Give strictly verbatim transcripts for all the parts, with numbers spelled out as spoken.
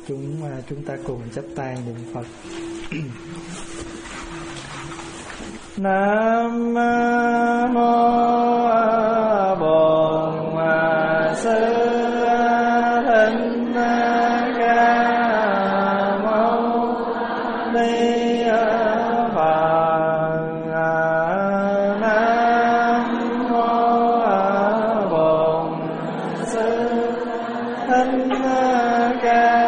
chúng chúng ta cùng chắp tay niệm Phật. Nam mô Bổn Sư Thích Ca Mâu Ni Phật. Nam mô Bổn Sư Thích Ca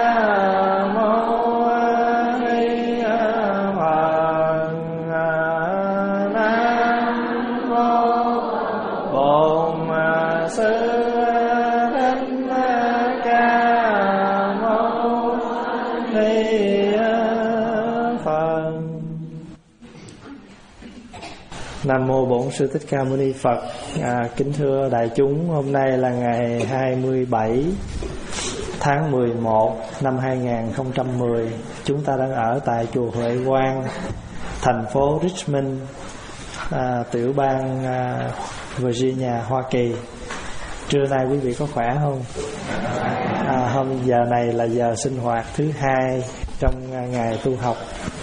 Nam mô Bổn Sư Thích Ca Mâu Ni Phật. À, kính thưa đại chúng, hôm nay là ngày hai mươi bảy tháng mười một năm hai nghìn không trăm mười. Chúng ta đang ở tại chùa Huệ Quang, thành phố Richmond, à, tiểu bang à, Virginia, Hoa Kỳ. Trưa nay quý vị có khỏe không? À, hôm giờ này là giờ sinh hoạt thứ hai trong ngày tu học.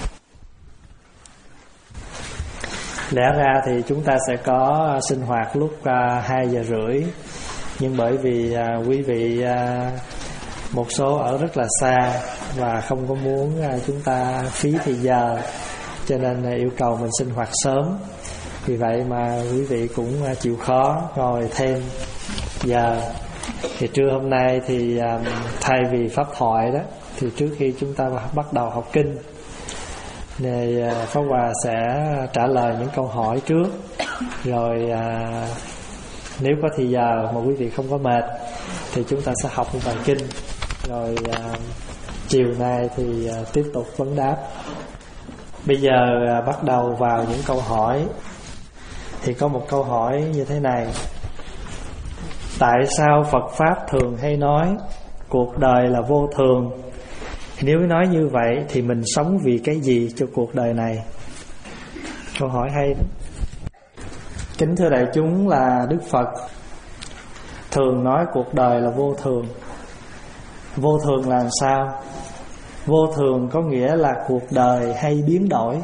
Lẽ ra thì chúng ta sẽ có sinh hoạt lúc uh, hai giờ rưỡi, nhưng bởi vì uh, quý vị uh, một số ở rất là xa và không có muốn uh, chúng ta phí thời giờ, cho nên uh, yêu cầu mình sinh hoạt sớm. Vì vậy mà quý vị cũng uh, chịu khó ngồi thêm giờ. Thì trưa hôm nay thì uh, thay vì pháp thoại đó, thì trước khi chúng ta bắt đầu học kinh, thì Pháp Hòa sẽ trả lời những câu hỏi trước. Rồi à, nếu có thì giờ mà quý vị không có mệt thì chúng ta sẽ học một bài kinh. Rồi à, chiều nay thì à, tiếp tục vấn đáp. Bây giờ à, bắt đầu vào những câu hỏi. Thì có một câu hỏi như thế này: tại sao Phật Pháp thường hay nói cuộc đời là vô thường? Nếu nói như vậy thì mình sống vì cái gì cho cuộc đời này? Câu hỏi hay đó. Kính thưa đại chúng, là Đức Phật thường nói cuộc đời là vô thường. Vô thường là sao? Vô thường có nghĩa là cuộc đời hay biến đổi.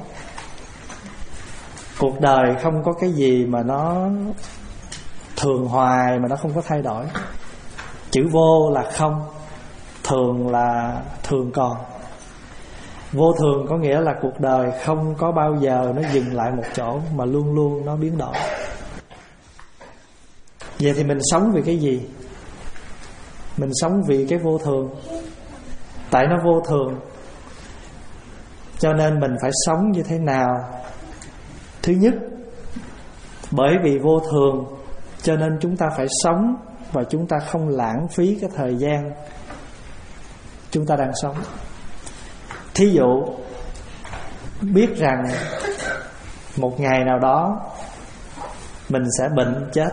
Cuộc đời không có cái gì mà nó thường hoài, mà nó không có thay đổi. Chữ vô là không, thường là thường còn. Vô thường có nghĩa là cuộc đời không có bao giờ nó dừng lại một chỗ, mà luôn luôn nó biến đổi. Vậy thì mình sống vì cái gì? Mình sống vì cái vô thường. Tại nó vô thường, cho nên mình phải sống như thế nào? Thứ nhất, bởi vì vô thường cho nên chúng ta phải sống, và chúng ta không lãng phí cái thời gian chúng ta đang sống. Thí dụ, biết rằng một ngày nào đó mình sẽ bệnh chết,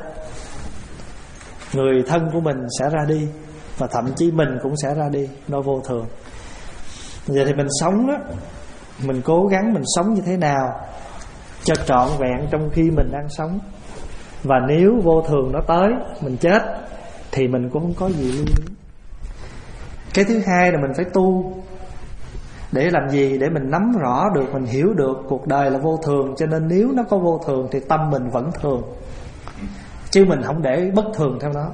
người thân của mình sẽ ra đi, và thậm chí mình cũng sẽ ra đi, nó vô thường. Vậy thì mình sống đó, mình cố gắng mình sống như thế nào cho trọn vẹn trong khi mình đang sống. Và nếu vô thường nó tới, mình chết, thì mình cũng không có gì lưu luyến. Cái thứ hai là mình phải tu. Để làm gì? Để mình nắm rõ được, mình hiểu được cuộc đời là vô thường. Cho nên nếu nó có vô thường thì tâm mình vẫn thường, chứ mình không để bất thường theo nó.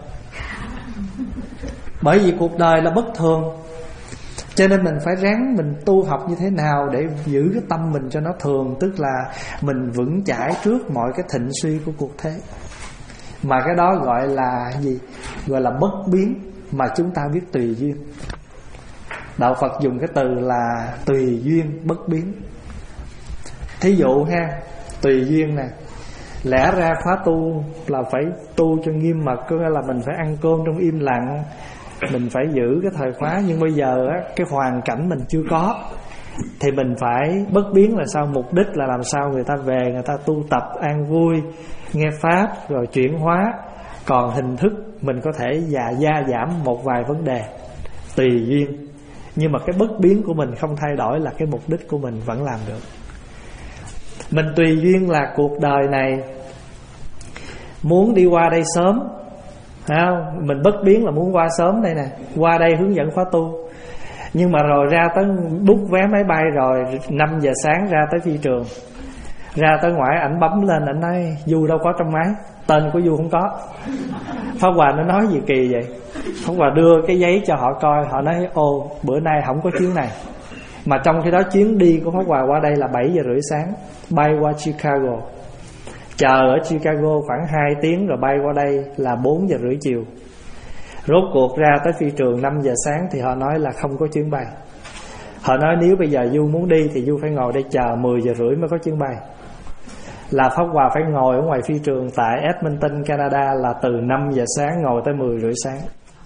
Bởi vì cuộc đời là bất thường, cho nên mình phải ráng mình tu học như thế nào để giữ cái tâm mình cho nó thường. Tức là mình vững chãi trước mọi cái thịnh suy của cuộc thế. Mà cái đó gọi là gì? Gọi là bất biến, mà chúng ta biết tùy duyên. Đạo Phật dùng cái từ là tùy duyên bất biến. Thí dụ ha, tùy duyên nè, lẽ ra khóa tu là phải tu cho nghiêm mật, có nghĩa là mình phải ăn cơm trong im lặng, mình phải giữ cái thời khóa. Nhưng bây giờ á, cái hoàn cảnh mình chưa có, thì mình phải bất biến là sao? Mục đích là làm sao người ta về, người ta tu tập an vui, nghe Pháp, rồi chuyển hóa. Còn hình thức mình có thể già gia giảm một vài vấn đề, tùy duyên. Nhưng mà cái bất biến của mình không thay đổi là cái mục đích của mình vẫn làm được. Mình tùy duyên là cuộc đời này muốn đi qua đây sớm, phải không? Mình bất biến là muốn qua sớm đây nè, qua đây hướng dẫn khóa tu. Nhưng mà rồi ra tới book vé máy bay rồi, năm giờ sáng ra tới phi trường, ra tới ngoại ảnh bấm lên, ảnh nói Du đâu có trong máy, tên của Du không có. Pháp Hòa nó nói gì kỳ vậy? Pháp Hòa đưa cái giấy cho họ coi, họ nói ô bữa nay không có chuyến này. Mà trong khi đó chuyến đi của Pháp Hòa qua đây là bảy giờ rưỡi sáng, bay qua Chicago, chờ ở Chicago khoảng hai tiếng rồi bay qua đây là bốn giờ rưỡi chiều. Rốt cuộc ra tới phi trường năm giờ sáng thì họ nói là không có chuyến bay. Họ nói nếu bây giờ Du muốn đi thì Du phải ngồi đây chờ mười giờ rưỡi mới có chuyến bay. Là Pháp Hòa phải ngồi ở ngoài phi trường tại Edmonton, Canada là từ năm giờ sáng ngồi tới mười rưỡi sáng.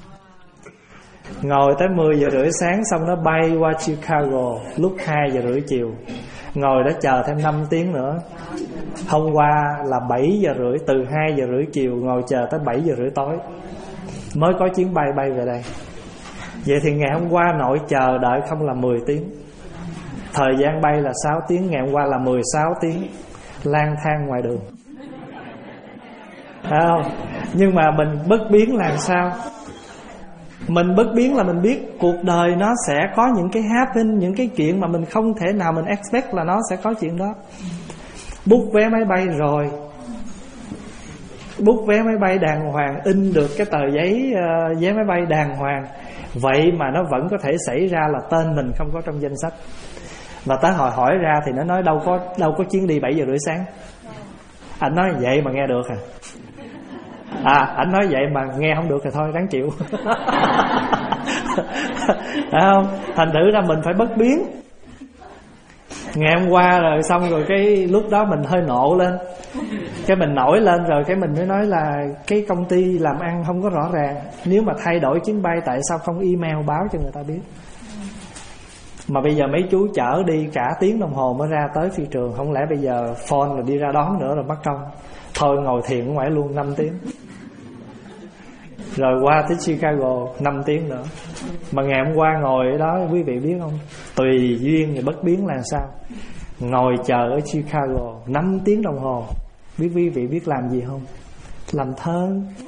Ngồi tới mười giờ rưỡi sáng xong nó bay qua Chicago lúc hai giờ rưỡi chiều. Ngồi đó chờ thêm năm tiếng nữa. Hôm qua là bảy giờ rưỡi, từ hai giờ rưỡi chiều ngồi chờ tới bảy giờ rưỡi tối mới có chuyến bay bay về đây. Vậy thì ngày hôm qua nội chờ đợi không là mười tiếng. Thời gian bay là sáu tiếng, ngày hôm qua là mười sáu tiếng lang thang ngoài đường. Phải không? Nhưng mà mình bất biến làm sao? Mình bất biến là mình biết cuộc đời nó sẽ có những cái happen, những cái chuyện mà mình không thể nào mình expect là nó sẽ có chuyện đó. Book vé máy bay rồi, book vé máy bay đàng hoàng, in được cái tờ giấy uh, vé máy bay đàng hoàng, vậy mà nó vẫn có thể xảy ra là tên mình không có trong danh sách. Và tới hỏi hỏi ra thì nó nói đâu có đâu có chuyến đi bảy giờ rưỡi sáng. Anh nói vậy mà nghe được à? À, anh nói vậy mà nghe không được thì thôi đáng chịu. Phải không? Thành thử ra mình phải bất biến. Ngày hôm qua rồi xong rồi cái lúc đó mình hơi nộ lên, cái mình nổi lên rồi cái mình mới nói là cái công ty làm ăn không có rõ ràng, nếu mà thay đổi chuyến bay tại sao không email báo cho người ta biết. Mà bây giờ mấy chú chở đi cả tiếng đồng hồ mới ra tới phi trường, không lẽ bây giờ phone rồi đi ra đón nữa rồi mất công. Thôi ngồi thiền ở ngoài luôn năm tiếng, rồi qua tới Chicago năm tiếng nữa. Mà ngày hôm qua ngồi ở đó quý vị biết không, tùy duyên thì bất biến là sao. Ngồi chờ ở Chicago năm tiếng đồng hồ, biết quý vị biết làm gì không? Làm thơ.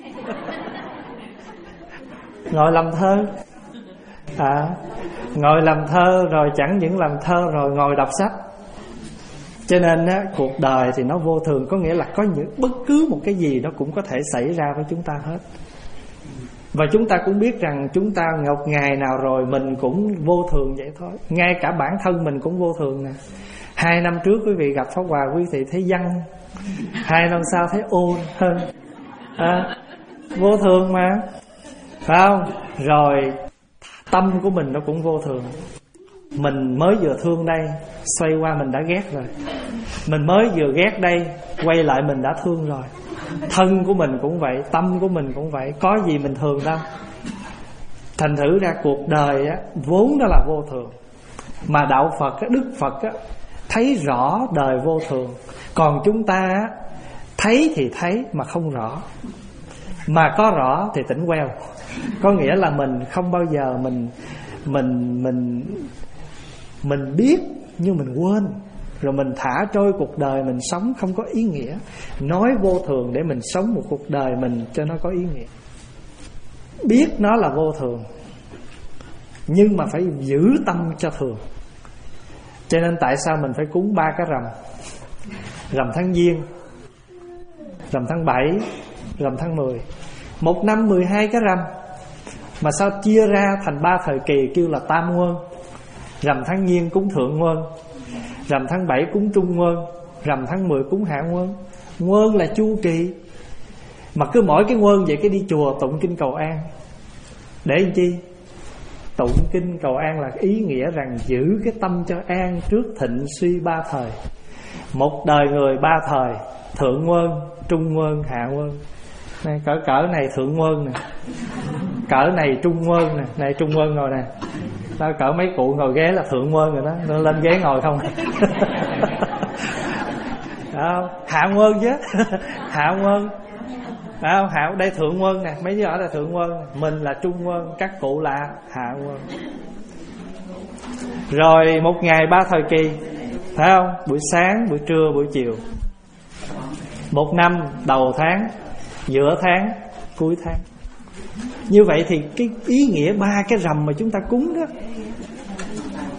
Ngồi làm thơ. À, ngồi làm thơ rồi chẳng những làm thơ rồi ngồi đọc sách. Cho nên á, cuộc đời thì nó vô thường, có nghĩa là có những bất cứ một cái gì nó cũng có thể xảy ra với chúng ta hết. Và chúng ta cũng biết rằng chúng ta một ngày nào rồi mình cũng vô thường vậy thôi. Ngay cả bản thân mình cũng vô thường nè. Hai năm trước quý vị gặp Pháp Hòa, quý vị thấy văn, hai năm sau thấy ôn hơn. À, vô thường mà, phải không? Rồi tâm của mình nó cũng vô thường. Mình mới vừa thương đây, xoay qua mình đã ghét rồi. Mình mới vừa ghét đây, quay lại mình đã thương rồi. Thân của mình cũng vậy, tâm của mình cũng vậy, có gì mình thường đâu. Thành thử ra cuộc đời á, vốn đó là vô thường. Mà Đạo Phật á, Đức Phật á, thấy rõ đời vô thường. Còn chúng ta á, thấy thì thấy mà không rõ. Mà có rõ thì tỉnh queo. Có nghĩa là mình không bao giờ mình Mình Mình Mình biết nhưng mình quên. Rồi mình thả trôi cuộc đời mình sống không có ý nghĩa. Nói vô thường để mình sống một cuộc đời mình cho nó có ý nghĩa. Biết nó là vô thường, nhưng mà phải giữ tâm cho thường. Cho nên tại sao mình phải cúng ba cái rằm: rằm tháng Giêng, rằm tháng bảy, rằm tháng mười. Một năm mười hai cái rằm, mà sao chia ra thành ba thời kỳ kêu là tam nguyên. Rằm tháng Giêng cúng thượng nguyên, rằm tháng bảy cúng trung nguyên, rằm tháng mười cúng hạ nguyên. Nguyên là chu kỳ. Mà cứ mỗi cái nguyên vậy cái đi chùa tụng kinh cầu an. Để làm chi? Tụng kinh cầu an là ý nghĩa rằng giữ cái tâm cho an trước thịnh suy ba thời. Một đời người ba thời: thượng nguyên, trung nguyên, hạ nguyên. Này, cỡ cỡ này thượng nguyên nè, cỡ này trung nguyên nè, này trung nguyên ngồi nè. Đó, cỡ mấy cụ ngồi ghế là thượng nguyên rồi đó, nó lên ghế ngồi không. Đó, hạ nguyên chứ. Hạ nguyên. Đó, hạ đây thượng nguyên nè, mấy đứa ở là thượng nguyên, mình là trung nguyên, các cụ là hạ nguyên. Rồi một ngày ba thời kỳ, phải không? Buổi sáng, buổi trưa, buổi chiều. Một năm đầu tháng, giữa tháng, cuối tháng. Như vậy thì cái ý nghĩa ba cái rằm mà chúng ta cúng đó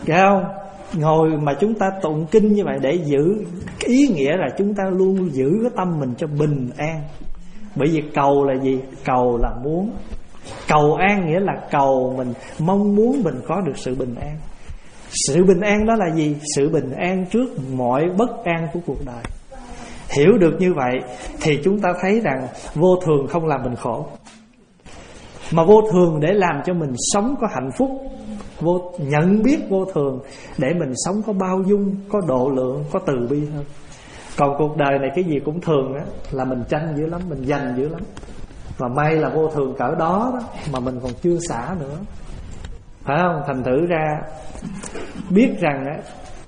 Thấy không? Ngồi mà chúng ta tụng kinh như vậy để giữ, ý nghĩa là chúng ta luôn giữ cái tâm mình cho bình an. Bởi vì cầu là gì? Cầu là muốn. Cầu an nghĩa là cầu mình mong muốn mình có được sự bình an. Sự bình an đó là gì? Sự bình an trước mọi bất an của cuộc đời. Hiểu được như vậy thì chúng ta thấy rằng vô thường không làm mình khổ, mà vô thường để làm cho mình sống có hạnh phúc. Vô, nhận biết vô thường để mình sống có bao dung, có độ lượng, có từ bi hơn. Còn cuộc đời này cái gì cũng thường á, là mình tranh dữ lắm, mình giành dữ lắm. Và may là vô thường cỡ đó, đó mà mình còn chưa xả nữa, phải không? Thành thử ra biết rằng á,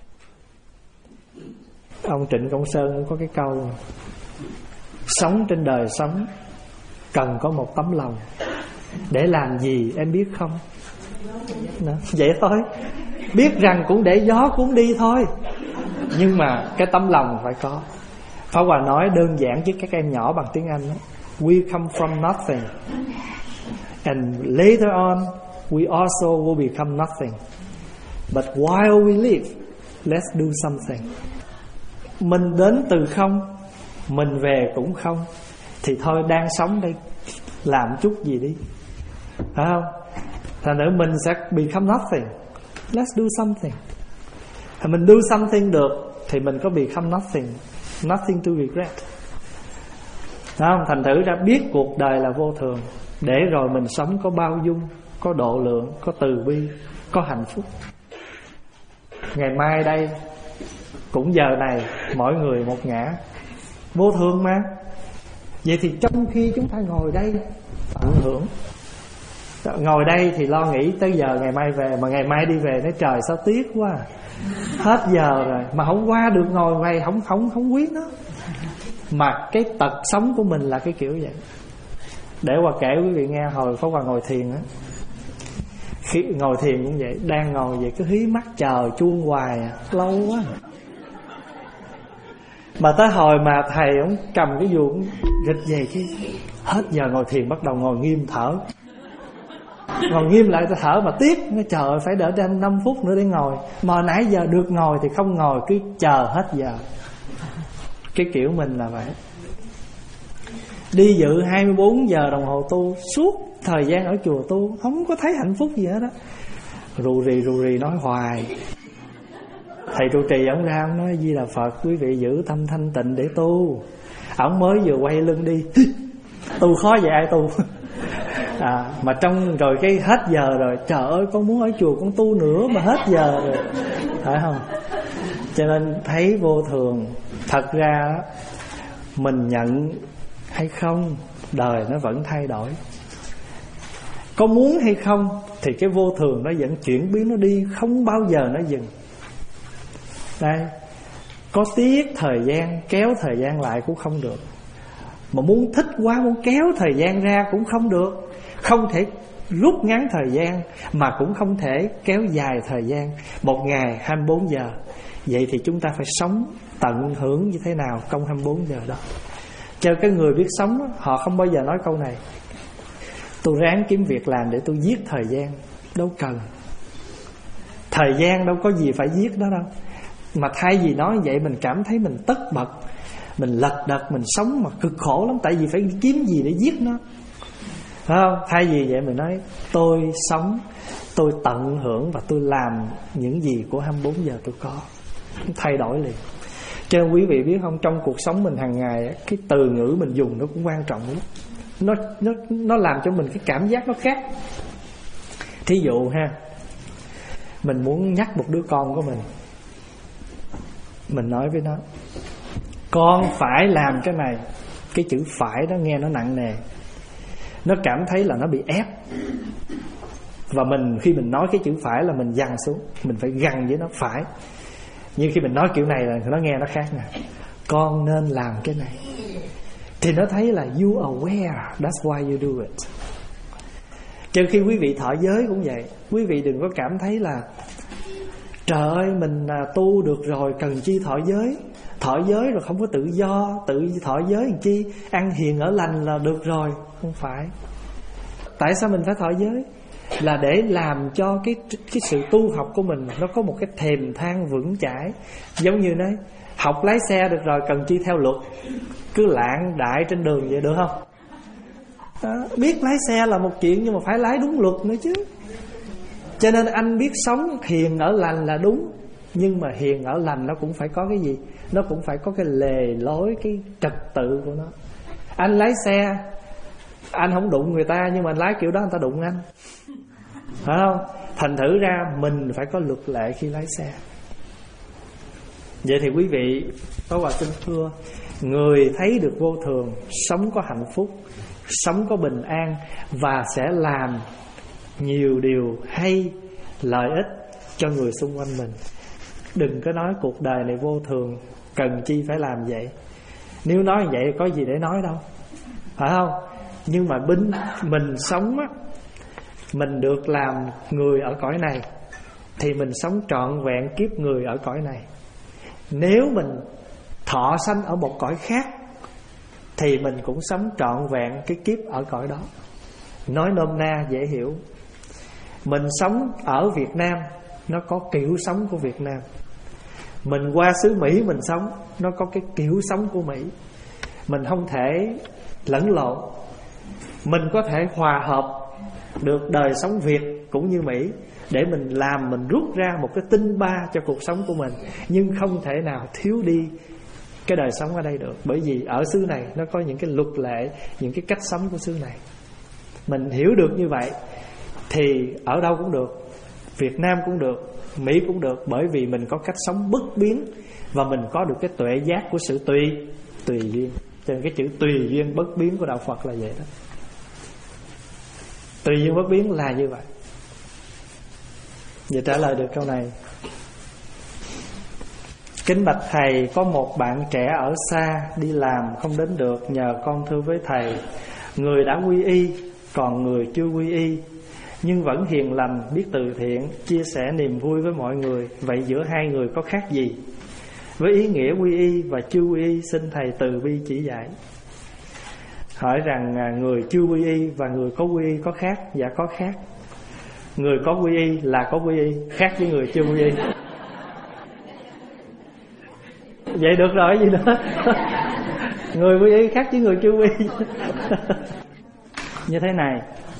ông Trịnh Công Sơn có cái câu: sống trên đời sống cần có một tấm lòng. Để làm gì em biết không? Đó, vậy thôi. Biết rằng cũng để gió cũng đi thôi, nhưng mà cái tấm lòng phải có. Pháp Hòa nói đơn giản với các em nhỏ bằng tiếng Anh đó: we come from nothing, and later on we also will become nothing. But while we live, let's do something. Mình đến từ không, mình về cũng không, thì thôi đang sống đây làm chút gì đi, phải không? Thành nữa mình sẽ become nothing. Let's do something. Thì mình do something được thì mình có become nothing. Nothing to regret. Đó, thành thử ra biết cuộc đời là vô thường, để rồi mình sống có bao dung, có độ lượng, có từ bi, có hạnh phúc. Ngày mai đây cũng giờ này mỗi người một ngã, vô thường mà. Vậy thì trong khi chúng ta ngồi đây tận hưởng, ngồi đây thì lo nghĩ tới giờ ngày mai về, mà ngày mai đi về nói trời sao tiếc quá, hết giờ rồi mà không qua được ngồi này, không không không quý nó. Mà cái tật sống của mình là cái kiểu vậy. Để Hòa kể quý vị nghe, hồi Pháp Hòa ngồi thiền á, khi ngồi thiền cũng vậy, đang ngồi vậy cứ hí mắt chờ chuông hoài à, lâu quá. Mà tới hồi mà thầy ông cầm cái vuông rịch về, cái hết giờ ngồi thiền bắt đầu ngồi nghiêm thở. Ngồi nghiêm lại thở mà tiếc, nó trời phải đợi đến năm phút nữa để ngồi, mà nãy giờ được ngồi thì không ngồi, cứ chờ hết giờ. Cái kiểu mình là vậy. Đi dự hai mươi bốn giờ đồng hồ tu, suốt thời gian ở chùa tu, không có thấy hạnh phúc gì hết đó. Rù rì rù rì nói hoài. Thầy trụ trì ông ra ông nói: Di Đà Phật, quý vị giữ tâm thanh tịnh để tu. Ông mới vừa quay lưng đi, tu khó vậy ai tu. À, mà trong rồi cái hết giờ rồi, trời ơi con muốn ở chùa con tu nữa mà hết giờ rồi, phải không? Cho nên thấy vô thường. Thật ra mình nhận hay không, đời nó vẫn thay đổi. Có muốn hay không thì cái vô thường nó vẫn chuyển biến, nó đi, không bao giờ nó dừng. Đây, có tiếc thời gian, kéo thời gian lại cũng không được. Mà muốn thích quá, muốn kéo thời gian ra cũng không được. Không thể rút ngắn thời gian, mà cũng không thể kéo dài thời gian. Một ngày hai mươi bốn giờ. Vậy thì chúng ta phải sống tận hưởng như thế nào trong hai mươi bốn giờ đó. Cho cái người biết sống, họ không bao giờ nói câu này: tôi ráng kiếm việc làm để tôi giết thời gian. Đâu cần. Thời gian đâu có gì phải giết đó đâu. Mà thay vì nói vậy mình cảm thấy mình tất bật, mình lật đật, mình sống mà cực khổ lắm. Tại vì phải kiếm gì để giết nó, phải không? Thay vì vậy mình nói tôi sống, tôi tận hưởng và tôi làm những gì của hai mươi bốn giờ tôi có. Thay đổi liền. Cho nên quý vị biết không, trong cuộc sống mình hàng ngày, cái từ ngữ mình dùng nó cũng quan trọng lắm. Nó, nó, nó làm cho mình cái cảm giác nó khác. Thí dụ ha, mình muốn nhắc một đứa con của mình, mình nói với nó: con phải làm cái này. Cái chữ phải đó nghe nó nặng nề, nó cảm thấy là nó bị ép. Và mình khi mình nói cái chữ phải là mình dằn xuống, mình phải gằn với nó phải. Nhưng khi mình nói kiểu này là nó nghe nó khác nè: con nên làm cái này. Thì nó thấy là you aware, that's why you do it. Cho khi quý vị thọ giới cũng vậy. Quý vị đừng có cảm thấy là trời ơi mình tu được rồi cần chi thọ giới. Thọ giới rồi không có tự do, tự thọ giới làm chi, ăn hiền ở lành là được rồi. Không phải. Tại sao mình phải thọ giới? là để làm cho cái cái sự tu học của mình nó có một cái thềm thang vững chãi. Giống như nói học lái xe được rồi, cần chi theo luật, cứ lạng đại trên đường vậy được không? Đó, biết lái xe là một chuyện, nhưng mà phải lái đúng luật nữa chứ. Cho nên anh biết sống hiền ở lành là đúng, nhưng mà hiền ở lành nó cũng phải có cái gì? Nó cũng phải có cái lề lối, cái trật tự của nó. Anh lái xe, anh không đụng người ta, nhưng mà anh lái kiểu đó người ta đụng anh, phải không? Thành thử ra mình phải có luật lệ khi lái xe. Vậy thì quý vị, Pháp Hòa xin thưa, người thấy được vô thường, sống có hạnh phúc, sống có bình an, và sẽ làm nhiều điều hay, lợi ích cho người xung quanh mình. Đừng có nói cuộc đời này vô thường, cần chi phải làm vậy. Nếu nói vậy có gì để nói đâu, phải không? Nhưng mà binh mình sống á, mình được làm người ở cõi này, thì mình sống trọn vẹn kiếp người ở cõi này. Nếu mình thọ sanh ở một cõi khác, thì mình cũng sống trọn vẹn cái kiếp ở cõi đó. Nói nôm na dễ hiểu, mình sống ở Việt Nam, nó có kiểu sống của Việt Nam. Mình qua xứ Mỹ mình sống, nó có cái kiểu sống của Mỹ. Mình không thể lẫn lộn. Mình có thể hòa hợp được đời sống Việt cũng như Mỹ, để mình làm, mình rút ra một cái tinh ba cho cuộc sống của mình. Nhưng không thể nào thiếu đi cái đời sống ở đây được. Bởi vì ở xứ này nó có những cái luật lệ, những cái cách sống của xứ này. Mình hiểu được như vậy thì ở đâu cũng được, Việt Nam cũng được, Mỹ cũng được. Bởi vì mình có cách sống bất biến, và mình có được cái tuệ giác của sự tùy Tùy duyên. Cho nên cái chữ tùy duyên bất biến của Đạo Phật là vậy đó. Tùy duyên bất biến là như vậy. Vậy trả lời được câu này. Kính bạch thầy, có một bạn trẻ ở xa đi làm không đến được, nhờ con thưa với thầy. Người đã quy y, còn người chưa quy y, nhưng vẫn hiền lành, biết từ thiện, chia sẻ niềm vui với mọi người. Vậy giữa hai người có khác gì? Với ý nghĩa quy y và chưa quy y, xin thầy từ bi chỉ dạy. Hỏi rằng người chưa quy y và người có quy y có khác? Dạ có khác. Người có quy y là có quy y, khác với người chưa quy y. Vậy được rồi, gì nữa. Người quy y khác với người chưa quy y. Như thế này,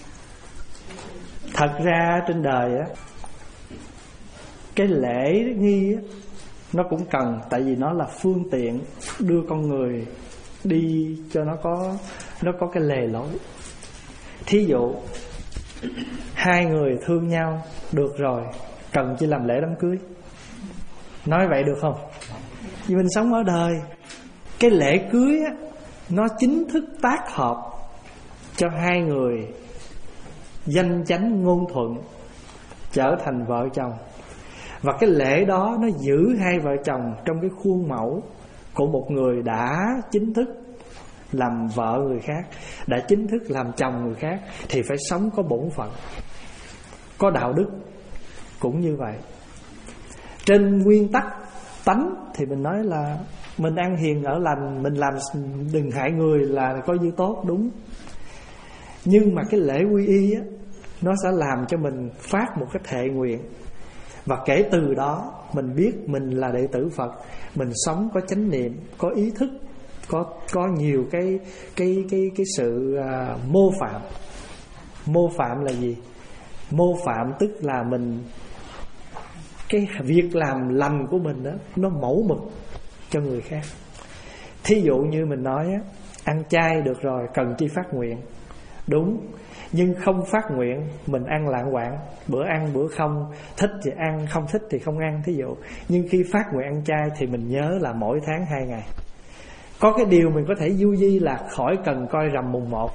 thật ra trên đời á, cái lễ nghi á, nó cũng cần. Tại vì nó là phương tiện đưa con người đi cho nó có Nó có cái lề lối. Thí dụ hai người thương nhau được rồi, cần chỉ làm lễ đám cưới. Nói vậy được không? Vì mình sống ở đời, cái lễ cưới á, nó chính thức tác hợp cho hai người danh chánh ngôn thuận, trở thành vợ chồng. Và cái lễ đó nó giữ hai vợ chồng trong cái khuôn mẫu của một người đã chính thức làm vợ người khác, đã chính thức làm chồng người khác, thì phải sống có bổn phận, có đạo đức. Cũng như vậy, trên nguyên tắc tánh thì mình nói là mình ăn hiền ở lành, mình làm đừng hại người là coi như tốt, đúng. Nhưng mà cái lễ quy y á, nó sẽ làm cho mình phát một cái thệ nguyện. Và kể từ đó mình biết mình là đệ tử Phật, mình sống có chánh niệm, có ý thức, có có nhiều cái cái cái cái sự uh, mô phạm. Mô phạm là gì? Mô phạm tức là mình, cái việc làm lành của mình đó, nó mẫu mực cho người khác. Thí dụ như mình nói á, ăn chay được rồi, cần chi phát nguyện. Đúng. Nhưng không phát nguyện, mình ăn lạng quạng, bữa ăn bữa không, thích thì ăn, không thích thì không ăn, thí dụ. Nhưng khi phát nguyện ăn chay thì mình nhớ là mỗi tháng hai ngày. Có cái điều mình có thể du di là khỏi cần coi rằm mùng một.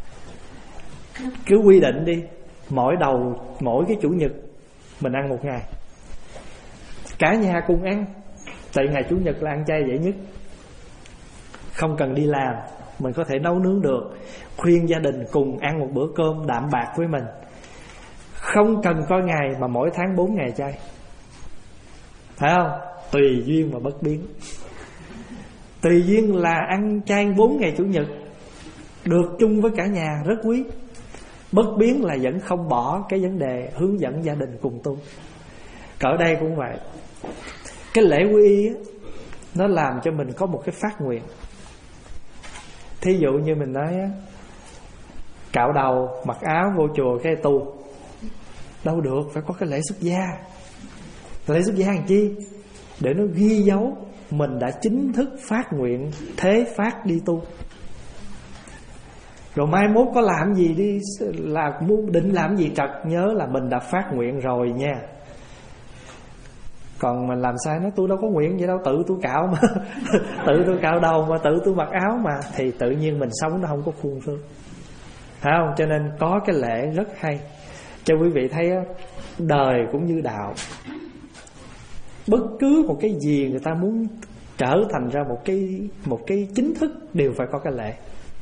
Cứ quy định đi, mỗi đầu, mỗi cái chủ nhật mình ăn một ngày, cả nhà cùng ăn. Tại ngày chủ nhật là ăn chay dễ nhất, không cần đi làm, mình có thể nấu nướng được. Khuyên gia đình cùng ăn một bữa cơm đạm bạc với mình, không cần coi ngày, mà mỗi tháng bốn ngày chay, phải không? Tùy duyên mà bất biến. Tùy duyên là ăn chay bốn ngày chủ nhật, được chung với cả nhà rất quý. Bất biến là vẫn không bỏ cái vấn đề hướng dẫn gia đình cùng tu. Cỡ đây cũng vậy. Cái lễ quy y á, nó làm cho mình có một cái phát nguyện. Thí dụ như mình nói á, cạo đầu, mặc áo vô chùa cái tu. Đâu được, phải có cái lễ xuất gia. Lễ xuất gia làm chi? Để nó ghi dấu mình đã chính thức phát nguyện thế phát đi tu. Rồi mai mốt có làm gì đi, là định làm gì trật, nhớ là mình đã phát nguyện rồi nha. Còn mình làm sai nói tôi đâu có nguyện vậy đâu, tự tôi cạo mà tự tôi cạo đầu mà, tự tôi mặc áo mà, thì tự nhiên mình sống nó không có khuôn phước, phải không? Cho nên có cái lễ rất hay. Cho quý vị thấy đời cũng như đạo, bất cứ một cái gì người ta muốn trở thành ra một cái một cái chính thức đều phải có cái lễ.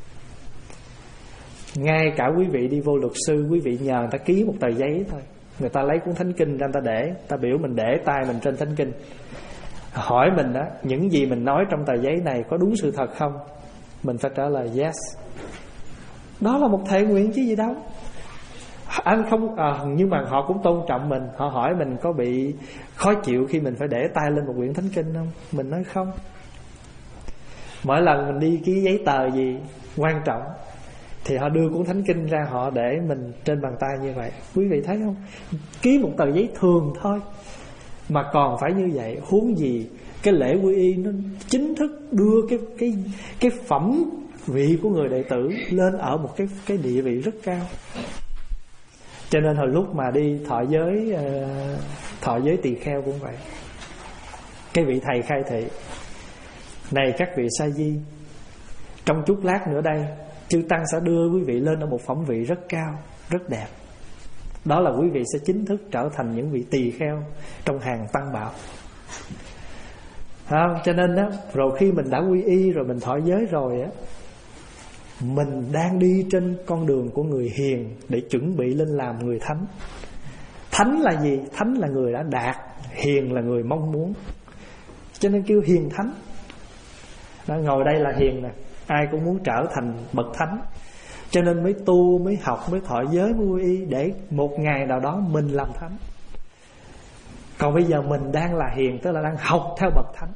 Ngay cả quý vị đi vô luật sư, quý vị nhờ người ta ký một tờ giấy thôi, người ta lấy cuốn thánh kinh ra người ta để, ta biểu mình để tay mình trên thánh kinh, hỏi mình đó, những gì mình nói trong tờ giấy này có đúng sự thật không? Mình phải trả lời yes. Đó là một thệ nguyện chứ gì đâu. Anh không à, nhưng mà họ cũng tôn trọng mình. Họ hỏi mình có bị khó chịu khi mình phải để tay lên một quyển thánh kinh không? Mình nói không. Mỗi lần mình đi ký giấy tờ gì quan trọng thì họ đưa cuốn thánh kinh ra, họ để mình trên bàn tay như vậy. Quý vị thấy không? Ký một tờ giấy thường thôi mà còn phải như vậy, huống gì cái lễ quy y nó chính thức đưa cái cái cái phẩm vị của người đệ tử lên ở một cái cái địa vị rất cao. Cho nên hồi lúc mà đi thọ giới uh, thọ giới tỳ kheo cũng vậy. Cái vị thầy khai thị: này các vị sa di, trong chút lát nữa đây chư tăng sẽ đưa quý vị lên ở một phẩm vị rất cao, rất đẹp. Đó là quý vị sẽ chính thức trở thành những vị tỳ kheo trong hàng tăng bảo. Không? Cho nên đó, rồi khi mình đã quy y rồi, mình thọ giới rồi á, mình đang đi trên con đường của người hiền để chuẩn bị lên làm người thánh. Thánh là gì? Thánh là người đã đạt, hiền là người mong muốn. Cho nên kêu hiền thánh. Đó, ngồi đây là hiền nè, ai cũng muốn trở thành bậc thánh. Cho nên mới tu, mới học, mới thọ giới, mới quy y, để một ngày nào đó mình làm thánh. Còn bây giờ mình đang là hiền, tức là đang học theo bậc thánh.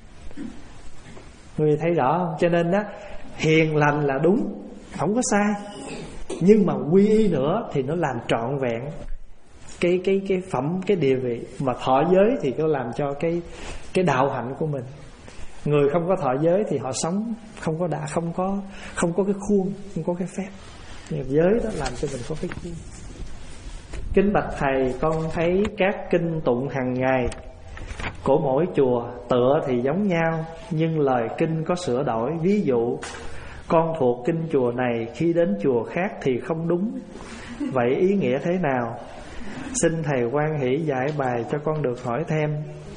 Người thấy rõ không? Cho nên đó, hiền lành là đúng, không có sai. Nhưng mà quy y nữa thì nó làm trọn vẹn cái cái cái phẩm, cái địa vị. Mà thọ giới thì nó làm cho cái cái đạo hạnh của mình. Người không có thọ giới thì họ sống không có đã, không có không có cái khuôn, không có cái phép. Nhưng giới đó làm cho mình có cái khuôn. Kính bạch thầy, con thấy các kinh tụng hàng ngày của mỗi chùa tựa thì giống nhau, nhưng lời kinh có sửa đổi. Ví dụ con thuộc kinh chùa này, khi đến chùa khác thì không đúng. Vậy ý nghĩa thế nào? Xin thầy hoan hỷ giải bài cho con được hỏi thêm.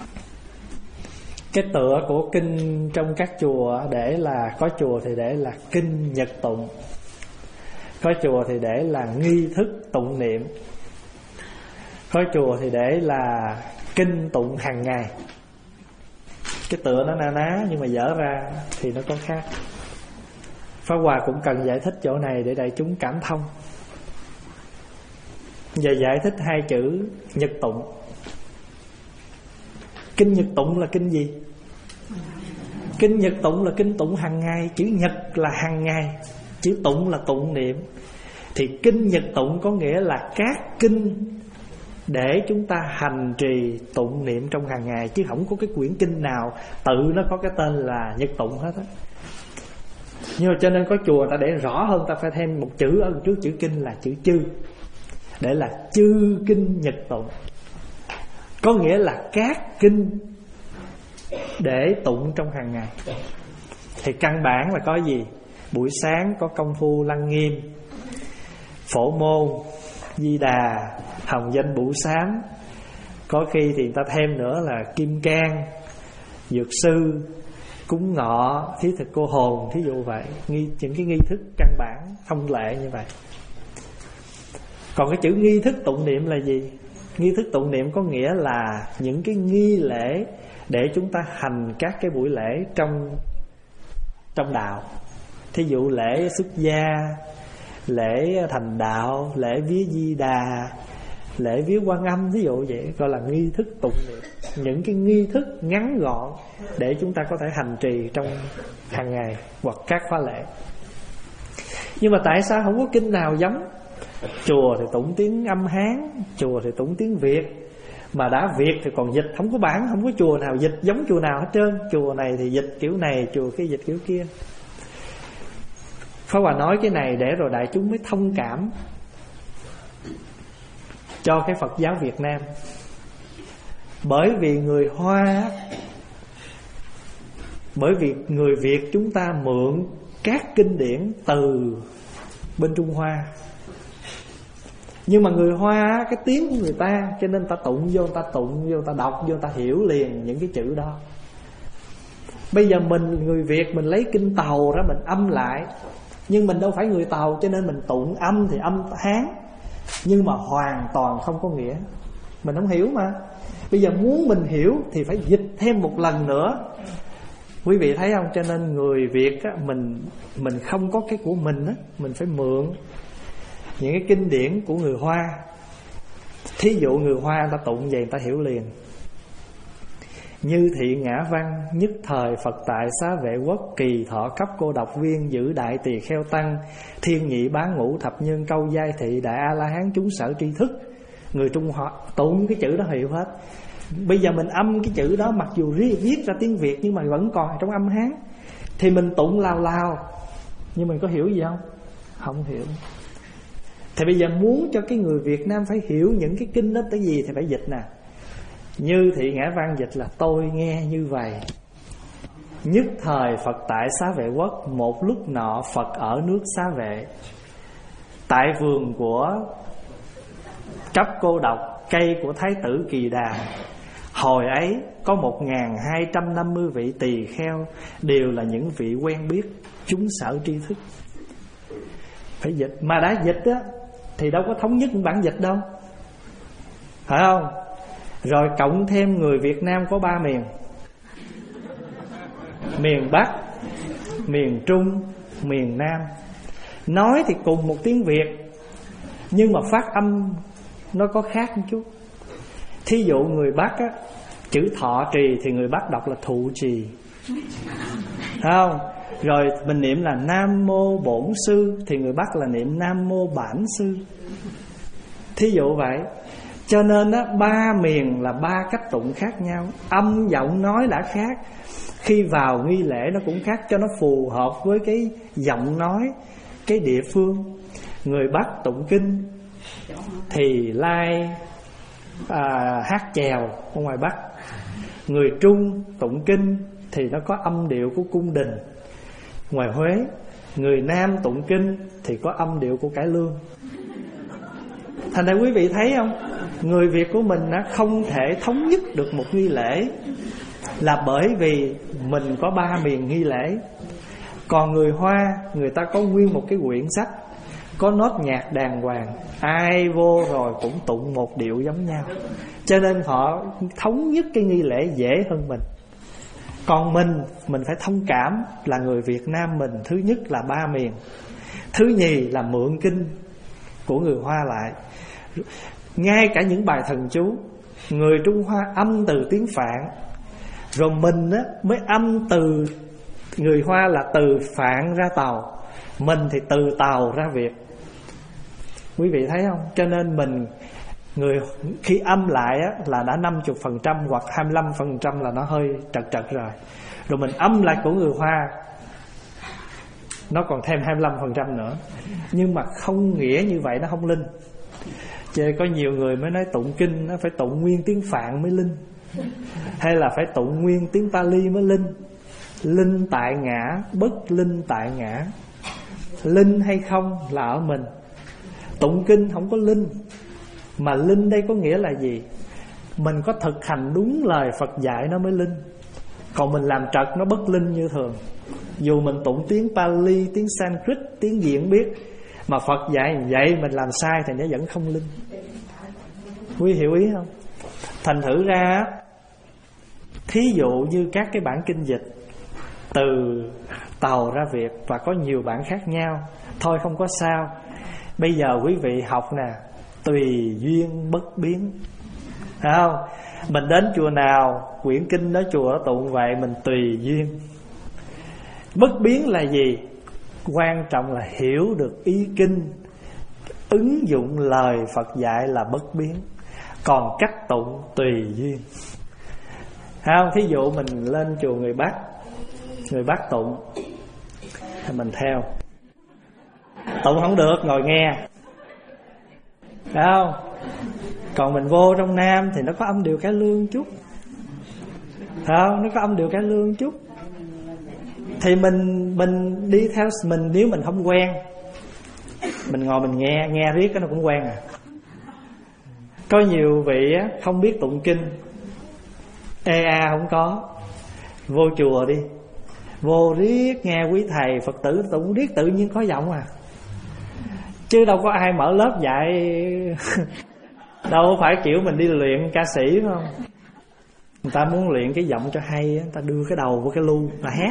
Cái tựa của kinh trong các chùa để là, có chùa thì để là kinh nhật tụng, có chùa thì để là nghi thức tụng niệm, có chùa thì để là kinh tụng hàng ngày. Cái tựa nó na ná nhưng mà dở ra thì nó có khác. Pháp Hòa cũng cần giải thích chỗ này để đại chúng cảm thông. Giờ giải thích hai chữ nhật tụng. Kinh nhật tụng là kinh gì? Kinh nhật tụng là kinh tụng hàng ngày. Chữ nhật là hàng ngày, chữ tụng là tụng niệm. Thì kinh nhật tụng có nghĩa là các kinh để chúng ta hành trì tụng niệm trong hàng ngày. Chứ không có cái quyển kinh nào tự nó có cái tên là nhật tụng hết á. Nhưng mà cho nên có chùa ta để rõ hơn, ta phải thêm một chữ ở trước chữ kinh là chữ chư, để là chư kinh nhật tụng. Có nghĩa là các kinh để tụng trong hàng ngày. Thì căn bản là có gì? Buổi sáng có công phu Lăng Nghiêm, Phổ Môn, Di Đà, Hồng Danh Bửu Sám. Có khi thì người ta thêm nữa là Kim Cang, Dược Sư, cúng ngọ, thí thực cô hồn, thí dụ vậy. Nghi, những cái nghi thức căn bản thông lệ như vậy. Còn cái chữ nghi thức tụng niệm là gì? Nghi thức tụng niệm có nghĩa là những cái nghi lễ để chúng ta hành các cái buổi lễ trong trong đạo. Thí dụ lễ xuất gia, lễ thành đạo, lễ vía Di Đà, lễ vía Quan Âm, ví dụ vậy, gọi là nghi thức tụng niệm. Những cái nghi thức ngắn gọn để chúng ta có thể hành trì trong hàng ngày hoặc các khóa lễ. Nhưng mà tại sao không có kinh nào giống? Chùa thì tụng tiếng âm Hán, chùa thì tụng tiếng Việt, mà đã Việt thì còn dịch, không có bản, không có chùa nào dịch giống chùa nào hết trơn. Chùa này thì dịch kiểu này, chùa kia dịch kiểu kia. Pháp Hòa nói cái này để rồi đại chúng mới thông cảm cho cái Phật giáo Việt Nam. Bởi vì người Hoa, bởi vì người Việt chúng ta mượn các kinh điển từ bên Trung Hoa. Nhưng mà người Hoa cái tiếng của người ta, cho nên ta tụng vô, ta tụng vô, ta đọc vô, ta hiểu liền những cái chữ đó. Bây giờ mình người Việt mình lấy kinh Tàu ra mình âm lại, nhưng mình đâu phải người Tàu, cho nên mình tụng âm thì âm Hán, nhưng mà hoàn toàn không có nghĩa. Mình không hiểu mà. Bây giờ muốn mình hiểu thì phải dịch thêm một lần nữa. Quý vị thấy không? Cho nên người Việt á, mình mình không có cái của mình á, mình phải mượn những cái kinh điển của người Hoa. Thí dụ người Hoa người ta tụng vậy người ta hiểu liền. Như thị ngã văn, nhất thời Phật tại xá vệ quốc, kỳ thọ cấp cô độc viên, giữ đại tỳ kheo tăng, thiên nhị bán ngũ thập nhân câu giai thị, đại A La Hán chúng sở tri thức. Người Trung Hoa tụng cái chữ đó hiểu hết. Bây giờ mình âm cái chữ đó, mặc dù viết ra tiếng Việt nhưng mà vẫn còn trong âm Hán, thì mình tụng lao lao, nhưng mình có hiểu gì không? Không hiểu. Thì bây giờ muốn cho cái người Việt Nam phải hiểu những cái kinh đó tới gì thì phải dịch nè. Như thị ngã văn dịch là tôi nghe như vậy. Nhất thời Phật tại xá vệ quốc, một lúc nọ Phật ở nước xá vệ, tại vườn của cấp cô độc, cây của Thái tử Kỳ Đà. Hồi ấy có một ngàn hai trăm năm mươi vị tỳ kheo, đều là những vị quen biết, chúng sở tri thức. Phải dịch. Mà đã dịch á thì đâu có thống nhất bản dịch đâu, phải không? Rồi cộng thêm người Việt Nam có ba miền: miền Bắc, miền Trung, miền Nam. Nói thì cùng một tiếng Việt, nhưng mà phát âm nó có khác một chút. Thí dụ người Bắc á, chữ thọ trì thì người Bắc đọc là thụ trì, phải không? Rồi mình niệm là Nam Mô Bổn Sư thì người Bắc là niệm Nam Mô Bản Sư. Thí dụ vậy. Cho nên á, ba miền là ba cách tụng khác nhau. Âm giọng nói đã khác, khi vào nghi lễ nó cũng khác, cho nó phù hợp với cái giọng nói, cái địa phương. Người Bắc tụng kinh thì lai à, hát chèo ở ngoài Bắc. Người Trung tụng kinh thì nó có âm điệu của cung đình ngoài Huế. Người Nam tụng kinh thì có âm điệu của cải lương. Thành ra quý vị thấy không, người Việt của mình á, không thể thống nhất được một nghi lễ, là bởi vì mình có ba miền nghi lễ. Còn người Hoa, người ta có nguyên một cái quyển sách, có nốt nhạc đàng hoàng, ai vô rồi cũng tụng một điệu giống nhau, cho nên họ thống nhất cái nghi lễ dễ hơn mình. Còn mình, mình phải thông cảm là người Việt Nam mình, thứ nhất là ba miền, thứ nhì là mượn kinh của người Hoa lại. Ngay cả những bài thần chú, người Trung Hoa âm từ tiếng Phạn, rồi mình á, mới âm từ người Hoa là từ Phạn ra Tàu, mình thì từ Tàu ra Việt. Quý vị thấy không? Cho nên mình người khi âm lại á, là đã năm mươi phần trăm hoặc hai mươi lăm phần trăm là nó hơi trật trật rồi. Rồi mình âm lại của người Hoa, nó còn thêm hai mươi lăm phần trăm nữa. Nhưng mà không nghĩa như vậy nó không linh. Chứ có nhiều người mới nói tụng kinh nó phải tụng nguyên tiếng Phạn mới linh, hay là phải tụng nguyên tiếng Pali mới linh. Linh tại ngã, bất linh tại ngã. Linh hay không là ở mình. Tụng kinh không có linh, mà linh đây có nghĩa là gì? Mình có thực hành đúng lời Phật dạy nó mới linh. Còn mình làm trật nó bất linh như thường. Dù mình tụng tiếng Pali, tiếng Sanskrit, tiếng gì cũng biết, mà Phật dạy vậy mình làm sai thì nó vẫn không linh. Quý hiểu ý không? Thành thử ra, thí dụ như các cái bản kinh dịch từ Tàu ra Việt và có nhiều bản khác nhau. Thôi không có sao. Bây giờ quý vị học nè, tùy duyên bất biến, phải không? Mình đến chùa nào, quyển kinh đó chùa đó tụng vậy, mình tùy duyên. Bất biến là gì? Quan trọng là hiểu được ý kinh, ứng dụng lời Phật dạy là bất biến. Còn cách tụng tùy duyên, phải không? Thí dụ mình lên chùa người Bắc, người Bắc tụng thì mình theo. Tụng không được ngồi nghe, phải không? Còn mình vô trong Nam thì nó có âm điệu cải lương chút, phải không? Nó có âm điệu cải lương chút. Thì mình mình đi theo mình, nếu mình không quen, mình ngồi mình nghe, nghe riết cái nó cũng quen à. Có nhiều vị á, không biết tụng kinh, ê a không có, vô chùa đi, vô riết nghe quý thầy Phật tử tụng riết tự nhiên có giọng à. Chứ đâu có ai mở lớp dạy đâu phải kiểu mình đi luyện ca sĩ, phải không? Người ta muốn luyện cái giọng cho hay, người ta đưa cái đầu vô cái lu mà hát.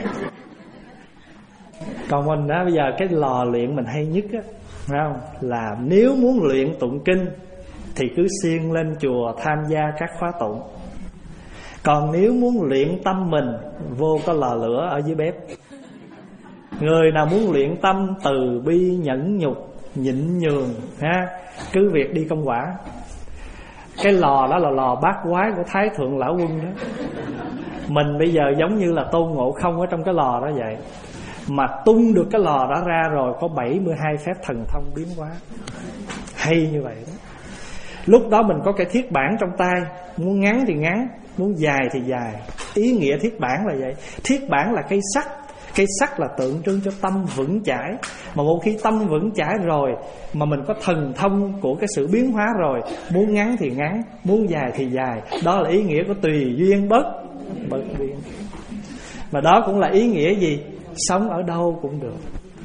Còn mình đó, bây giờ cái lò luyện mình hay nhất á, phải không? Là nếu muốn luyện tụng kinh thì cứ siêng lên chùa tham gia các khóa tụng. Còn nếu muốn luyện tâm mình, vô có lò lửa ở dưới bếp. Người nào muốn luyện tâm từ bi nhẫn nhục nhịn nhường ha, cứ việc đi công quả. Cái lò đó là lò bát quái của Thái Thượng Lão Quân đó. Mình bây giờ giống như là Tôn Ngộ Không ở trong cái lò đó vậy. Mà tung được cái lò đó ra rồi có bảy mươi hai phép thần thông biến hóa. Hay như vậy đó. Lúc đó mình có cái thiết bản trong tay, muốn ngắn thì ngắn, muốn dài thì dài. Ý nghĩa thiết bản là vậy. Thiết bản là cây sắt. Cây sắt là tượng trưng cho tâm vững chãi. Mà một khi tâm vững chãi rồi, mà mình có thần thông của cái sự biến hóa rồi, muốn ngắn thì ngắn, muốn dài thì dài. Đó là ý nghĩa của tùy duyên bất bất biến. Mà đó cũng là ý nghĩa gì? Sống ở đâu cũng được.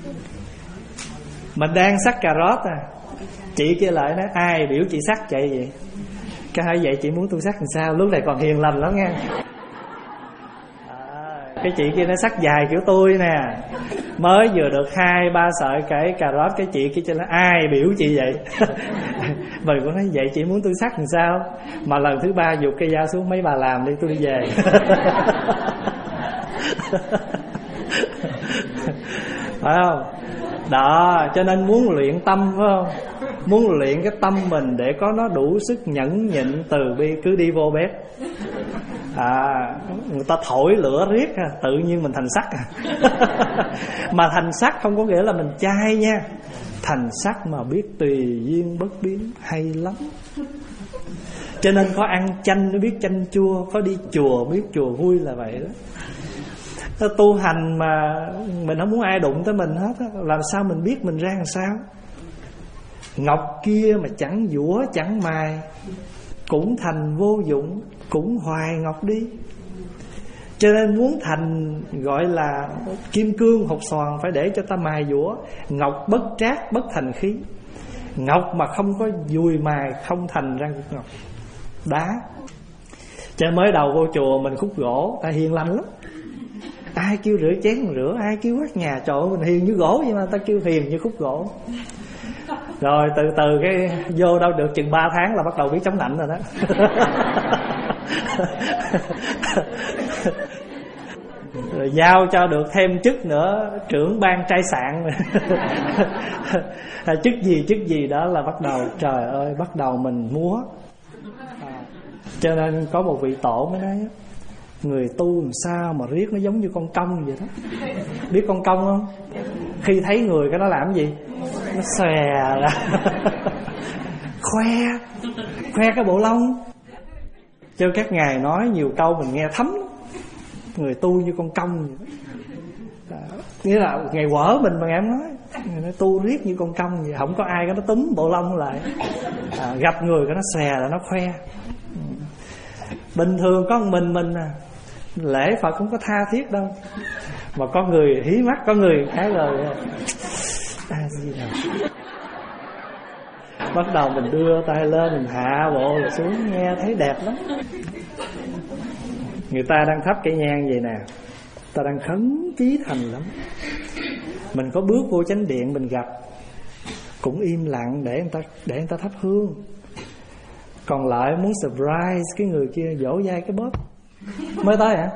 Mình đang sắc cà rốt à, chị kia lại nói ai biểu chị sắc chạy vậy? Cái hỏi vậy chị muốn tôi sắc làm sao? Lúc này còn hiền lành lắm nghe. Cái chị kia nó sắc dài kiểu tôi nè, mới vừa được hai ba sợi cái cà rốt, cái chị kia cho nó ai biểu chị vậy? Mình cũng nói vậy chị muốn tôi sắc làm sao? Mà lần thứ ba giục cây dao xuống, mấy bà làm đi tôi đi về. Phải không? Đó, cho nên muốn luyện tâm, phải không? Muốn luyện cái tâm mình để có nó đủ sức nhẫn nhịn từ bi, cứ đi vô bếp. À, người ta thổi lửa riết tự nhiên mình thành sắt à. Mà thành sắt không có nghĩa là mình chai nha. Thành sắt mà biết tùy duyên bất biến hay lắm. Cho nên có ăn chanh nó biết chanh chua, có đi chùa biết chùa vui là vậy đó. Ta tu hành mà mình không muốn ai đụng tới mình hết á, làm sao mình biết mình ra làm sao? Ngọc kia mà chẳng dũa chẳng mài, cũng thành vô dụng, cũng hoài ngọc đi. Cho nên muốn thành gọi là kim cương hột xoàn, phải để cho ta mài dũa. Ngọc bất trác bất thành khí. Ngọc mà không có dùi mài không thành ra ngọc đá. Cho nên mới đầu vô chùa mình khúc gỗ, ta hiền lành lắm. Ai kêu rửa chén mình rửa, ai kêu quét nhà, trời ơi mình hiền như gỗ vậy mà ta kêu hiền như khúc gỗ. Rồi từ từ cái vô đâu được chừng ba tháng là bắt đầu biết chống nạnh rồi đó. Rồi giao cho được thêm chức nữa, trưởng ban trai sạn. Chức gì chức gì đó là bắt đầu, trời ơi, bắt đầu mình múa. À, cho nên có một vị tổ mới nói, người tu làm sao mà riết nó giống như con công vậy đó. Biết con công không? Khi thấy người cái nó làm gì? Nó xòe ra. Khoe Khoe cái bộ lông. Cho các ngài nói nhiều câu mình nghe thấm. Người tu như con công vậy đó. À, nghĩa là ngày quở mình mà em nói, người nói tu riết như con công vậy, không có ai cái nó túm bộ lông lại. À, gặp người cái nó xòe là nó khoe. Bình thường có một mình mình à, lễ Phật không có tha thiết đâu. Mà có người hí mắt, có người khá rồi à, gì nào. Bắt đầu mình đưa tay lên, mình hạ bộ rồi xuống, nghe thấy đẹp lắm. Người ta đang thắp cây nhang vậy nè, ta đang khấn chí thành lắm. Mình có bước vô chánh điện mình gặp cũng im lặng để người ta để người ta thắp hương. Còn lại muốn surprise cái người kia vỗ vai cái bóp mới tới hả?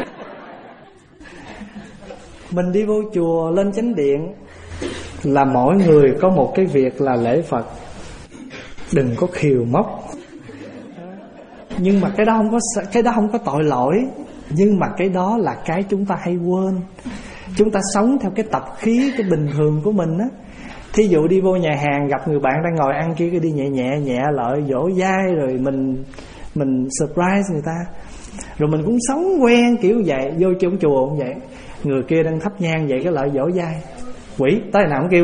Mình đi vô chùa lên chánh điện là mỗi người có một cái việc là lễ Phật, đừng có khều móc. Nhưng mà cái đó không có cái đó không có tội lỗi, nhưng mà cái đó là cái chúng ta hay quên. Chúng ta sống theo cái tập khí cái bình thường của mình á. Thí dụ đi vô nhà hàng gặp người bạn đang ngồi ăn kia, cái đi nhẹ nhẹ nhẹ lợi vỗ vai rồi mình mình surprise người ta. Rồi mình cũng sống quen kiểu vậy, vô trong chùa cũng vậy. Người kia đang thắp nhang vậy cái lợi vỗ vai. Quỷ tới nào cũng kêu.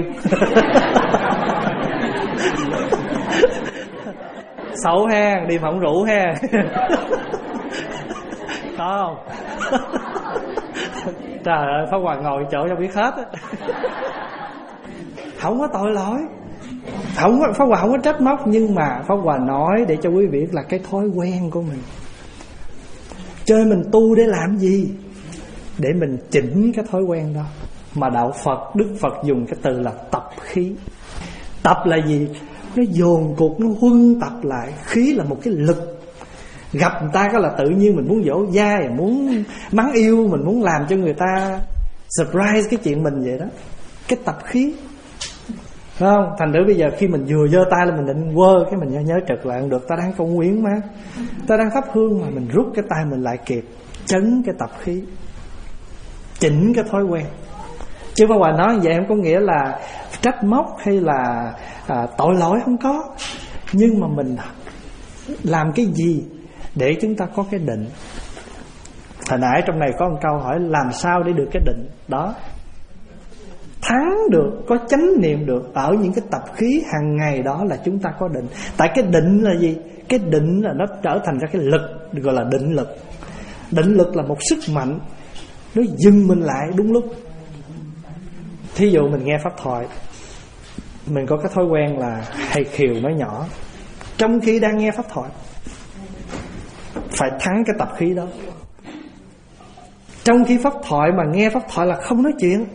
Xấu ha, đi mà không rủ ha. Có không? Trời ơi, Pháp Hòa ngồi chỗ cho biết hết á. Không có tội lỗi, không có, Pháp Hòa không có trách móc. Nhưng mà Pháp Hòa nói để cho quý vị biết là cái thói quen của mình. Chơi mình tu để làm gì? Để mình chỉnh cái thói quen đó. Mà Đạo Phật, Đức Phật dùng cái từ là tập khí. Tập là gì? Nó dồn cuộc, nó huân tập lại. Khí là một cái lực. Gặp người ta có là tự nhiên mình muốn vỗ vai, muốn mắng yêu, mình muốn làm cho người ta surprise cái chuyện mình vậy đó. Cái tập khí, phải không? Thành thử bây giờ khi mình vừa giơ tay lên mình định quơ, cái mình nhớ, nhớ trực lại không được. Ta đang cầu nguyện mà, ta đang thắp hương mà, mình rút cái tay mình lại kịp. Chấn cái tập khí, chỉnh cái thói quen. Chứ Pháp Hòa nói vậy không có nghĩa là trách móc hay là à, tội lỗi, không có. Nhưng mà mình làm cái gì để chúng ta có cái định. Hồi nãy trong này có một câu hỏi làm sao để được cái định đó. Thắng được, có chánh niệm được ở những cái tập khí hàng ngày đó là chúng ta có định. Tại cái định là gì? Cái định là nó trở thành ra cái lực, gọi là định lực. Định lực là một sức mạnh, nó dừng mình lại đúng lúc. Thí dụ mình nghe pháp thoại, mình có cái thói quen là hay khều nói nhỏ trong khi đang nghe pháp thoại. Phải thắng cái tập khí đó. Trong khi pháp thoại mà nghe pháp thoại là không nói chuyện,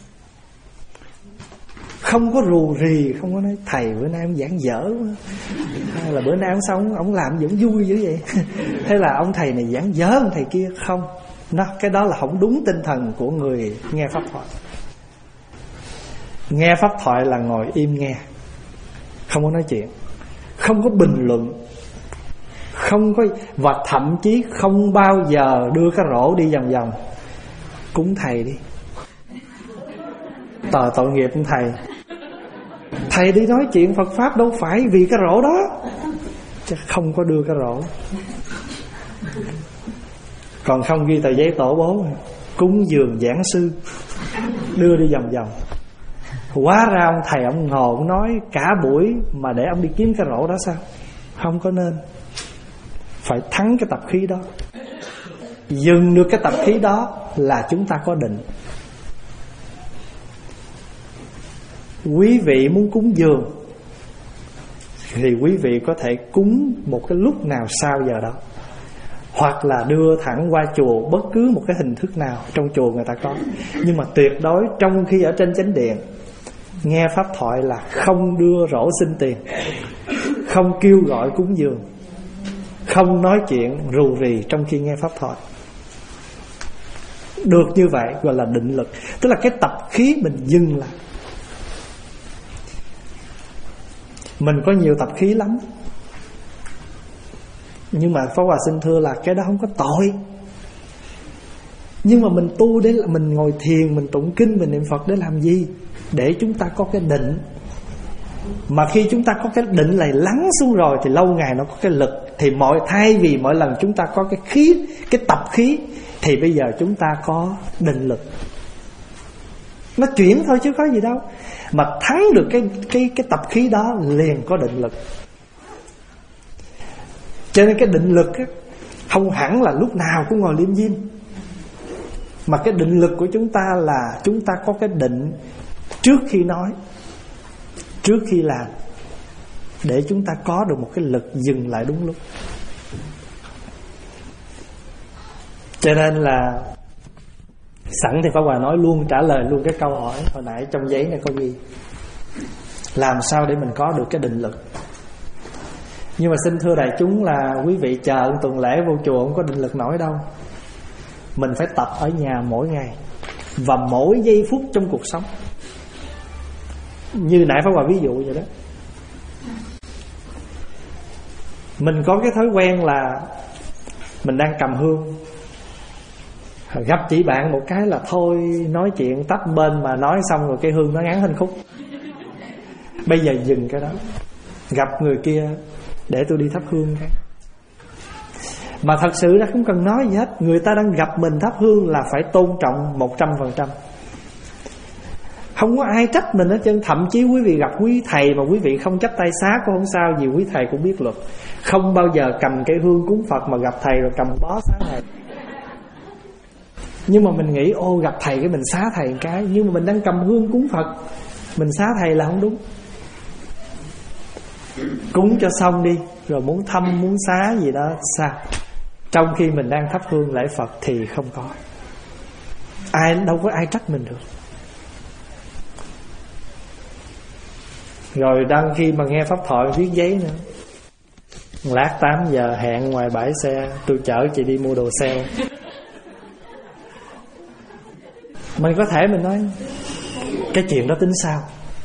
không có rù rì, không có nói thầy bữa nay ông giảng dở quá, hay là bữa nay ông xong ông làm vẫn vui dữ vậy, hay là ông thầy này giảng dở ông thầy kia. Không, nó cái đó là không đúng tinh thần của người nghe pháp thoại. Nghe pháp thoại là ngồi im nghe, không có nói chuyện, không có bình luận, không có, và thậm chí không bao giờ đưa cái rổ đi vòng vòng. Cúng thầy đi, tờ tội nghiệp của thầy. Thầy đi nói chuyện Phật Pháp đâu phải vì cái rổ đó, chứ không có đưa cái rổ. Còn không ghi tờ giấy tổ bố, cúng dường giảng sư, đưa đi vòng vòng. Quá ra ông thầy ông ngồi ông nói cả buổi mà để ông đi kiếm cái rổ đó sao? Không có nên. Phải thắng cái tập khí đó. Dừng được cái tập khí đó là chúng ta có định. Quý vị muốn cúng dường thì quý vị có thể cúng một cái lúc nào sau giờ đó, hoặc là đưa thẳng qua chùa, bất cứ một cái hình thức nào trong chùa người ta có. Nhưng mà tuyệt đối trong khi ở trên chánh điện nghe pháp thoại là không đưa rổ xin tiền, không kêu gọi cúng dường, không nói chuyện rù rì trong khi nghe pháp thoại. Được như vậy gọi là định lực. Tức là cái tập khí mình dừng lại. Mình có nhiều tập khí lắm, nhưng mà Pháp Hòa xin thưa là cái đó không có tội. Nhưng mà mình tu để mình ngồi thiền, mình tụng kinh, mình niệm Phật để làm gì? Để chúng ta có cái định. Mà khi chúng ta có cái định này lắng xuống rồi thì lâu ngày nó có cái lực. Thì mọi thay vì mỗi lần chúng ta có cái khí, cái tập khí, thì bây giờ chúng ta có định lực. Nó chuyển thôi chứ có gì đâu. Mà thắng được cái cái cái tập khí đó liền có định lực. Cho nên cái định lực á, không hẳn là lúc nào cũng ngồi liêm diêm. Mà cái định lực của chúng ta là chúng ta có cái định trước khi nói, trước khi làm, để chúng ta có được một cái lực dừng lại đúng lúc. Cho nên là Sẵn thì Pháp Hòa nói luôn, trả lời luôn cái câu hỏi hồi nãy trong giấy này có ghi. Làm sao để mình có được cái định lực? Nhưng mà xin thưa đại chúng là quý vị chờ tuần lễ vô chùa không có định lực nổi đâu. Mình phải tập ở nhà mỗi ngày và mỗi giây phút trong cuộc sống. Như nãy Pháp Hòa ví dụ vậy đó. Mình có cái thói quen là mình đang cầm hương, gặp chị bạn một cái là thôi nói chuyện tách bên mà nói xong rồi cái hương nó ngắn hơn khúc. Bây giờ dừng cái đó. Gặp người kia để tôi đi thắp hương cái. Mà thật sự là không cần nói gì hết. Người ta đang gặp mình thắp hương là phải tôn trọng một trăm phần trăm. Không có ai trách mình hết trơn. Thậm chí quý vị gặp quý thầy mà quý vị không chắp tay xá cũng không sao, vì quý thầy cũng biết luật. Không bao giờ cầm cái hương cúng Phật mà gặp thầy rồi cầm bó xá thầy. Nhưng mà mình nghĩ ô gặp thầy cái mình xá thầy một cái. Nhưng mà mình đang cầm hương cúng Phật, mình xá thầy là không đúng. Cúng cho xong đi, rồi muốn thăm muốn xá gì đó sao. Trong khi mình đang thắp hương lễ Phật thì không có. Ai đâu có ai trách mình được. Rồi đang khi mà nghe pháp thoại viết giấy nữa. Lát tám giờ hẹn ngoài bãi xe, tôi chở chị đi mua đồ sale. Mình có thể mình nói cái chuyện đó tính sao,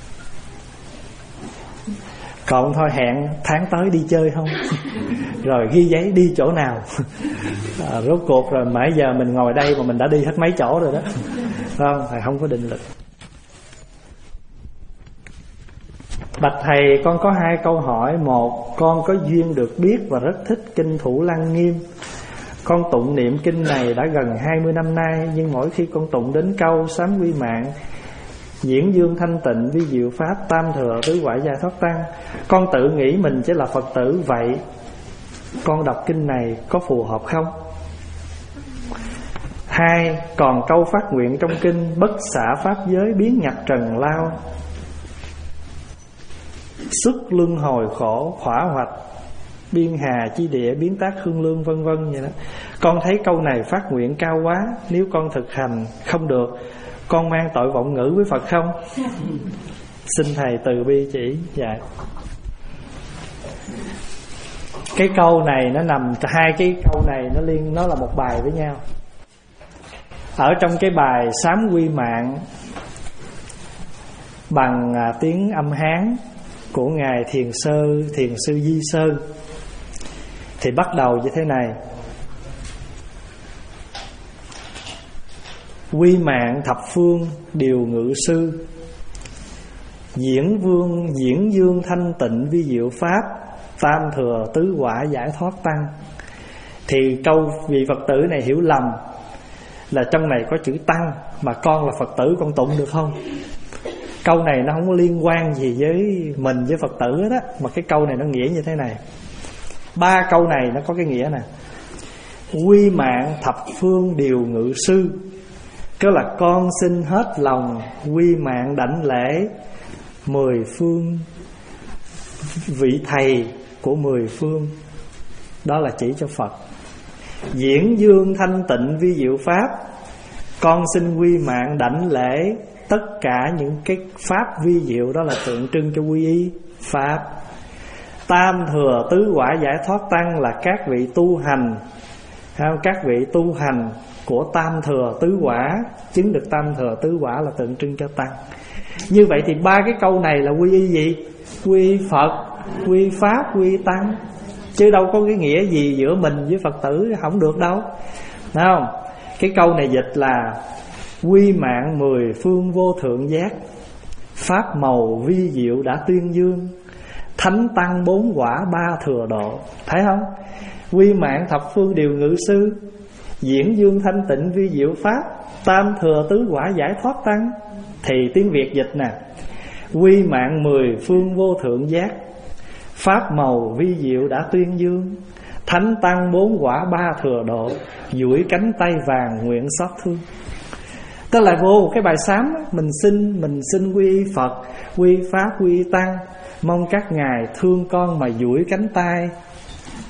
còn thôi hẹn tháng tới đi chơi không. Rồi ghi giấy đi chỗ nào. À, rốt cuộc rồi mãi giờ mình ngồi đây mà mình đã đi hết mấy chỗ rồi đó. Không, thầy không có định lực. Bạch thầy, con có hai câu hỏi. Một, con có duyên được biết và rất thích kinh Thủ Lăng Nghiêm. Con tụng niệm kinh này đã gần hai mươi năm nay, nhưng mỗi khi con tụng đến câu sám quy mạng, diễn dương thanh tịnh, vi diệu pháp, tam thừa tứ quả giải thoát tăng, con tự nghĩ mình chỉ là Phật tử. Vậy con đọc kinh này có phù hợp không? Hai, còn câu phát nguyện trong kinh bất xả pháp giới, biến nhập trần lao, xuất luân hồi khổ, khỏa hoạch biên hà chi địa, biến tác hương lương, vân vân vậy đó. Con thấy câu này phát nguyện cao quá, nếu con thực hành không được, con mang tội vọng ngữ với Phật không? Xin thầy từ bi chỉ. Dạ. Cái câu này nó nằm, hai cái câu này nó liên, nó là một bài với nhau. Ở trong cái bài sám quy mạng bằng à, tiếng âm Hán của ngài Thiền sư Thiền sư Di Sơn thì bắt đầu như thế này: quy mạng thập phương điều ngự sư, diễn vương diễn dương thanh tịnh vi diệu pháp, tam thừa tứ quả giải thoát tăng. Thì câu vị Phật tử này hiểu lầm là trong này có chữ tăng, mà con là Phật tử con tụng được không? Câu này nó không có liên quan gì với mình với Phật tử hết á, mà cái câu này nó nghĩa như thế này. Ba câu này nó có cái nghĩa nè: quy mạng thập phương điều ngự sư, tức là con xin hết lòng quy mạng đảnh lễ mười phương vị thầy của mười phương, đó là chỉ cho Phật. Diễn dương thanh tịnh vi diệu pháp, con xin quy mạng đảnh lễ tất cả những cái pháp vi diệu, đó là tượng trưng cho quy y pháp. Tam thừa tứ quả giải thoát tăng là các vị tu hành, các vị tu hành của tam thừa tứ quả, chứng được tam thừa tứ quả là tượng trưng cho tăng. Như vậy thì ba cái câu này là quy y gì? Quy Phật, quy pháp, quy tăng, chứ đâu có cái nghĩa gì giữa mình với Phật tử, không được đâu. Thấy không? Cái câu này dịch là quy mạng mười phương vô thượng giác, pháp màu vi diệu đã tuyên dương, thánh tăng bốn quả ba thừa độ. Thấy không? Quy mạng thập phương điều ngự sư, diễn dương thanh tịnh vi diệu pháp, tam thừa tứ quả giải thoát tăng. Thì tiếng Việt dịch nè: quy mạng mười phương vô thượng giác, pháp màu vi diệu đã tuyên dương, thánh tăng bốn quả ba thừa độ, duỗi cánh tay vàng nguyện xót thương. Tức là vô một cái bài sám đó, mình xin mình xin quy Phật, quy pháp, quy tăng, mong các ngài thương con mà duỗi cánh tay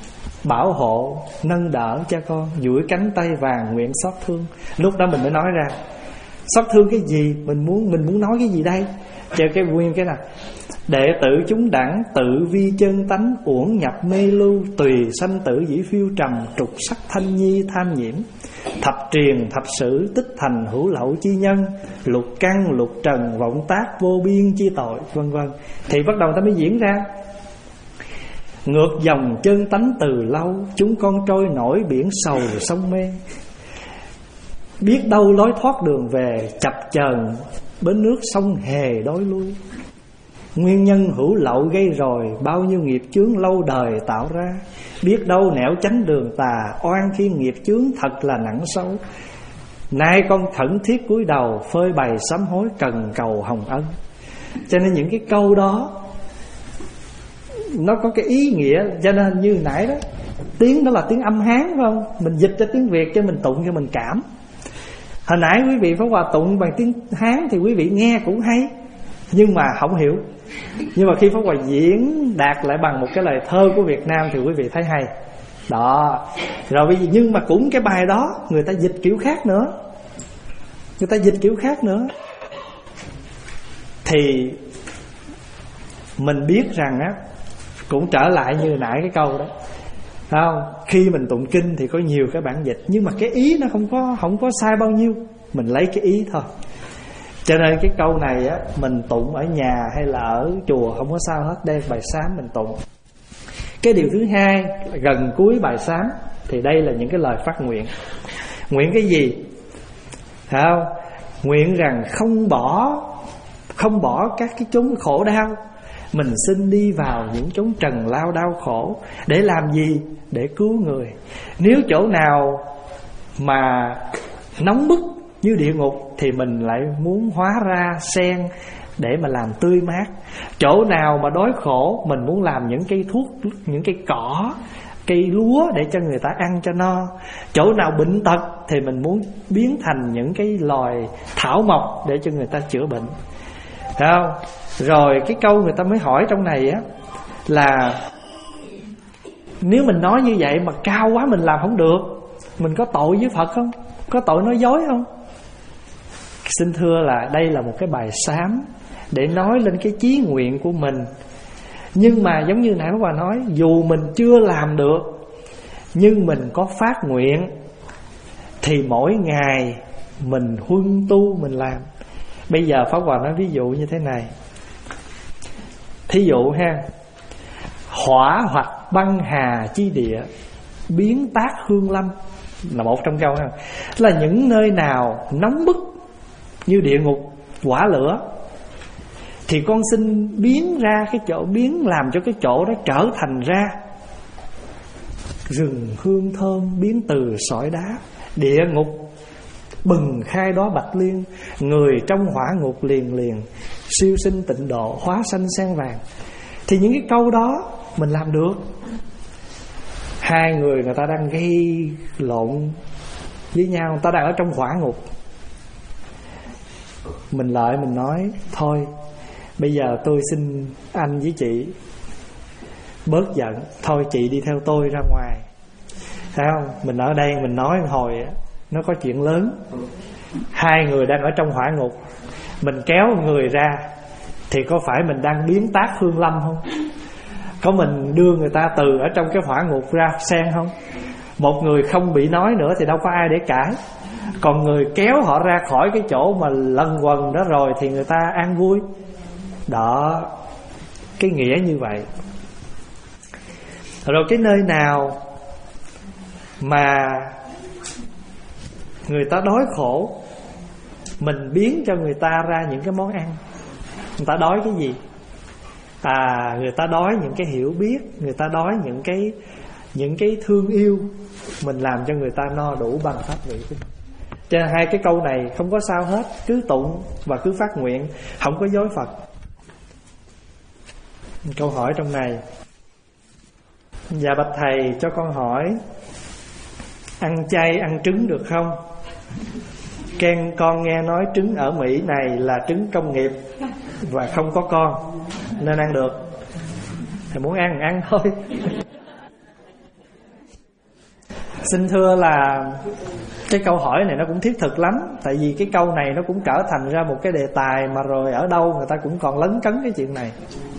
bảo hộ, nâng đỡ cha con, duỗi cánh tay vàng nguyện xót thương. Lúc đó mình mới nói ra xót thương cái gì, mình muốn mình muốn nói cái gì đây. Chờ cái nguyên cái nào: đệ tử chúng đẳng tự vi chân tánh, uổng nhập mê lưu, tùy sanh tử dĩ phiêu trầm, trục sắc thanh nhi tham nhiễm, thập triền thập sử tích thành hữu lậu chi nhân, lục căn lục trần vọng tác vô biên chi tội, vân vân. Thì bắt đầu ta mới diễn ra: ngược dòng chân tánh từ lâu, chúng con trôi nổi biển sầu sông mê, biết đâu lối thoát đường về, chập chờn bến nước sông hề đói lui. Nguyên nhân hữu lậu gây rồi, bao nhiêu nghiệp chướng lâu đời tạo ra, biết đâu nẻo tránh đường tà, oan khi nghiệp chướng thật là nặng sâu. Nay con khẩn thiết cúi đầu, phơi bày sám hối cần cầu hồng ân. Cho nên những cái câu đó nó có cái ý nghĩa. Cho nên như nãy đó, tiếng đó là tiếng âm Hán phải không? Mình dịch cho tiếng Việt cho mình tụng cho mình cảm. Hồi nãy quý vị Pháp Hòa tụng bằng tiếng Hán thì quý vị nghe cũng hay, nhưng mà không hiểu. Nhưng mà khi Pháp Hòa diễn đạt lại bằng một cái lời thơ của Việt Nam thì quý vị thấy hay. Đó. Rồi bây giờ, nhưng mà cũng cái bài đó người ta dịch kiểu khác nữa. Người ta dịch kiểu khác nữa. Thì mình biết rằng á, cũng trở lại như nãy cái câu đó, phải không? Khi mình tụng kinh thì có nhiều cái bản dịch, nhưng mà cái ý nó không có không có sai bao nhiêu. Mình lấy cái ý thôi. Cho nên cái câu này á, mình tụng ở nhà hay là ở chùa không có sao hết, đem bài sám mình tụng. Cái điều thứ hai, gần cuối bài sám thì đây là những cái lời phát nguyện. Nguyện cái gì? Phải không? Nguyện rằng không bỏ Không bỏ các cái chốn khổ đau, mình xin đi vào những chốn trần lao đau khổ. Để làm gì? Để cứu người. Nếu chỗ nào mà nóng bức như địa ngục thì mình lại muốn hóa ra sen để mà làm tươi mát. Chỗ nào mà đói khổ, mình muốn làm những cây thuốc, những cây cỏ, cây lúa để cho người ta ăn cho no. Chỗ nào bệnh tật thì mình muốn biến thành những cái loài thảo mộc để cho người ta chữa bệnh. Thấy không? Rồi cái câu người ta mới hỏi trong này á là nếu mình nói như vậy mà cao quá mình làm không được, mình có tội với Phật không? Có tội nói dối không? Xin thưa là đây là một cái bài sám để nói lên cái chí nguyện của mình. Nhưng mà giống như nãy Pháp Hòa nói, dù mình chưa làm được nhưng mình có phát nguyện thì mỗi ngày mình huân tu mình làm. Bây giờ Pháp Hòa nói ví dụ như thế này. Thí dụ ha, hỏa hoặc băng hà chi địa, biến tác hương lâm là một trong câu ha. Là những nơi nào nóng bức như địa ngục, hỏa lửa, thì con xin biến ra cái chỗ, biến làm cho cái chỗ đó trở thành ra rừng hương thơm, biến từ sỏi đá. Địa ngục bừng khai đó bạch liên, người trong hỏa ngục liền liền, siêu sinh tịnh độ, hóa sanh sen vàng. Thì những cái câu đó mình làm được. Hai người người ta đang gây lộn với nhau, người ta đang ở trong hỏa ngục. Mình lại mình nói thôi, bây giờ tôi xin anh với chị bớt giận, thôi chị đi theo tôi ra ngoài. Thấy không? Mình ở đây mình nói một hồi nó có chuyện lớn. Hai người đang ở trong hỏa ngục, mình kéo người ra thì có phải mình đang biến tác hương lâm không? Có mình đưa người ta từ ở trong cái hỏa ngục ra sen không? Một người không bị nói nữa thì đâu có ai để cãi. Còn người kéo họ ra khỏi cái chỗ mà lân quần đó rồi thì người ta an vui. Đó, cái nghĩa như vậy. Rồi cái nơi nào mà người ta đói khổ, mình biến cho người ta ra những cái món ăn. Người ta đói cái gì? À, người ta đói những cái hiểu biết, người ta đói những cái những cái thương yêu, mình làm cho người ta no đủ bằng pháp vị. Cho nên hai cái câu này không có sao hết, cứ tụng và cứ phát nguyện, không có dối Phật. Câu hỏi trong này: dạ bạch thầy, cho con hỏi ăn chay ăn trứng được không? Ken con nghe nói trứng ở Mỹ này là trứng công nghiệp và không có con nên ăn được. Thầy muốn ăn ăn thôi. Xin thưa là cái câu hỏi này nó cũng thiết thực lắm. Tại vì cái câu này nó cũng trở thành ra một cái đề tài mà rồi ở đâu người ta cũng còn lấn cấn cái chuyện này.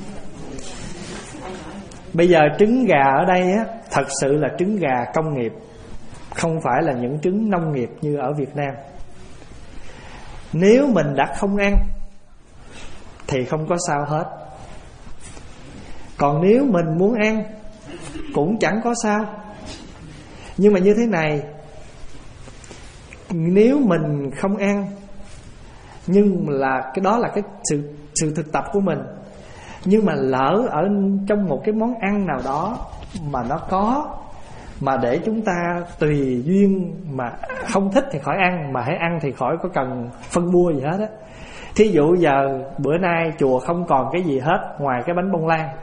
Bây giờ trứng gà ở đây á, thật sự là trứng gà công nghiệp, không phải là những trứng nông nghiệp như ở Việt Nam. Nếu mình đã không ăn thì không có sao hết. Còn nếu mình muốn ăn cũng chẳng có sao. Nhưng mà như thế này, nếu mình không ăn, nhưng là cái đó là cái sự sự thực tập của mình. Nhưng mà lỡ ở trong một cái món ăn nào đó mà nó có, mà để chúng ta tùy duyên mà không thích thì khỏi ăn, mà hãy ăn thì khỏi có cần phân bua gì hết á. Thí dụ giờ bữa nay chùa không còn cái gì hết ngoài cái bánh bông lan,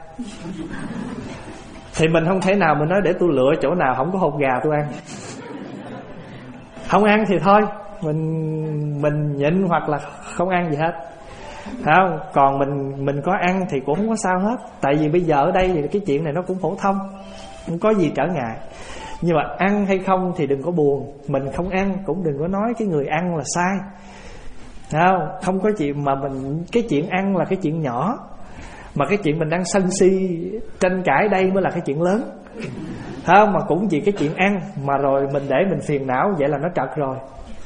thì mình không thể nào mình nói để tôi lựa chỗ nào không có hột gà tôi ăn. Không ăn thì thôi, mình mình nhịn hoặc là không ăn gì hết, không. Còn mình mình có ăn thì cũng không có sao hết. Tại vì bây giờ ở đây thì cái chuyện này nó cũng phổ thông, không có gì trở ngại. Nhưng mà ăn hay không thì đừng có buồn. Mình không ăn cũng đừng có nói cái người ăn là sai, không. Không có chuyện mà mình, cái chuyện ăn là cái chuyện nhỏ, mà cái chuyện mình đang sân si tranh cãi đây mới là cái chuyện lớn, không. Mà cũng vì cái chuyện ăn mà rồi mình để mình phiền não, vậy là nó trật rồi.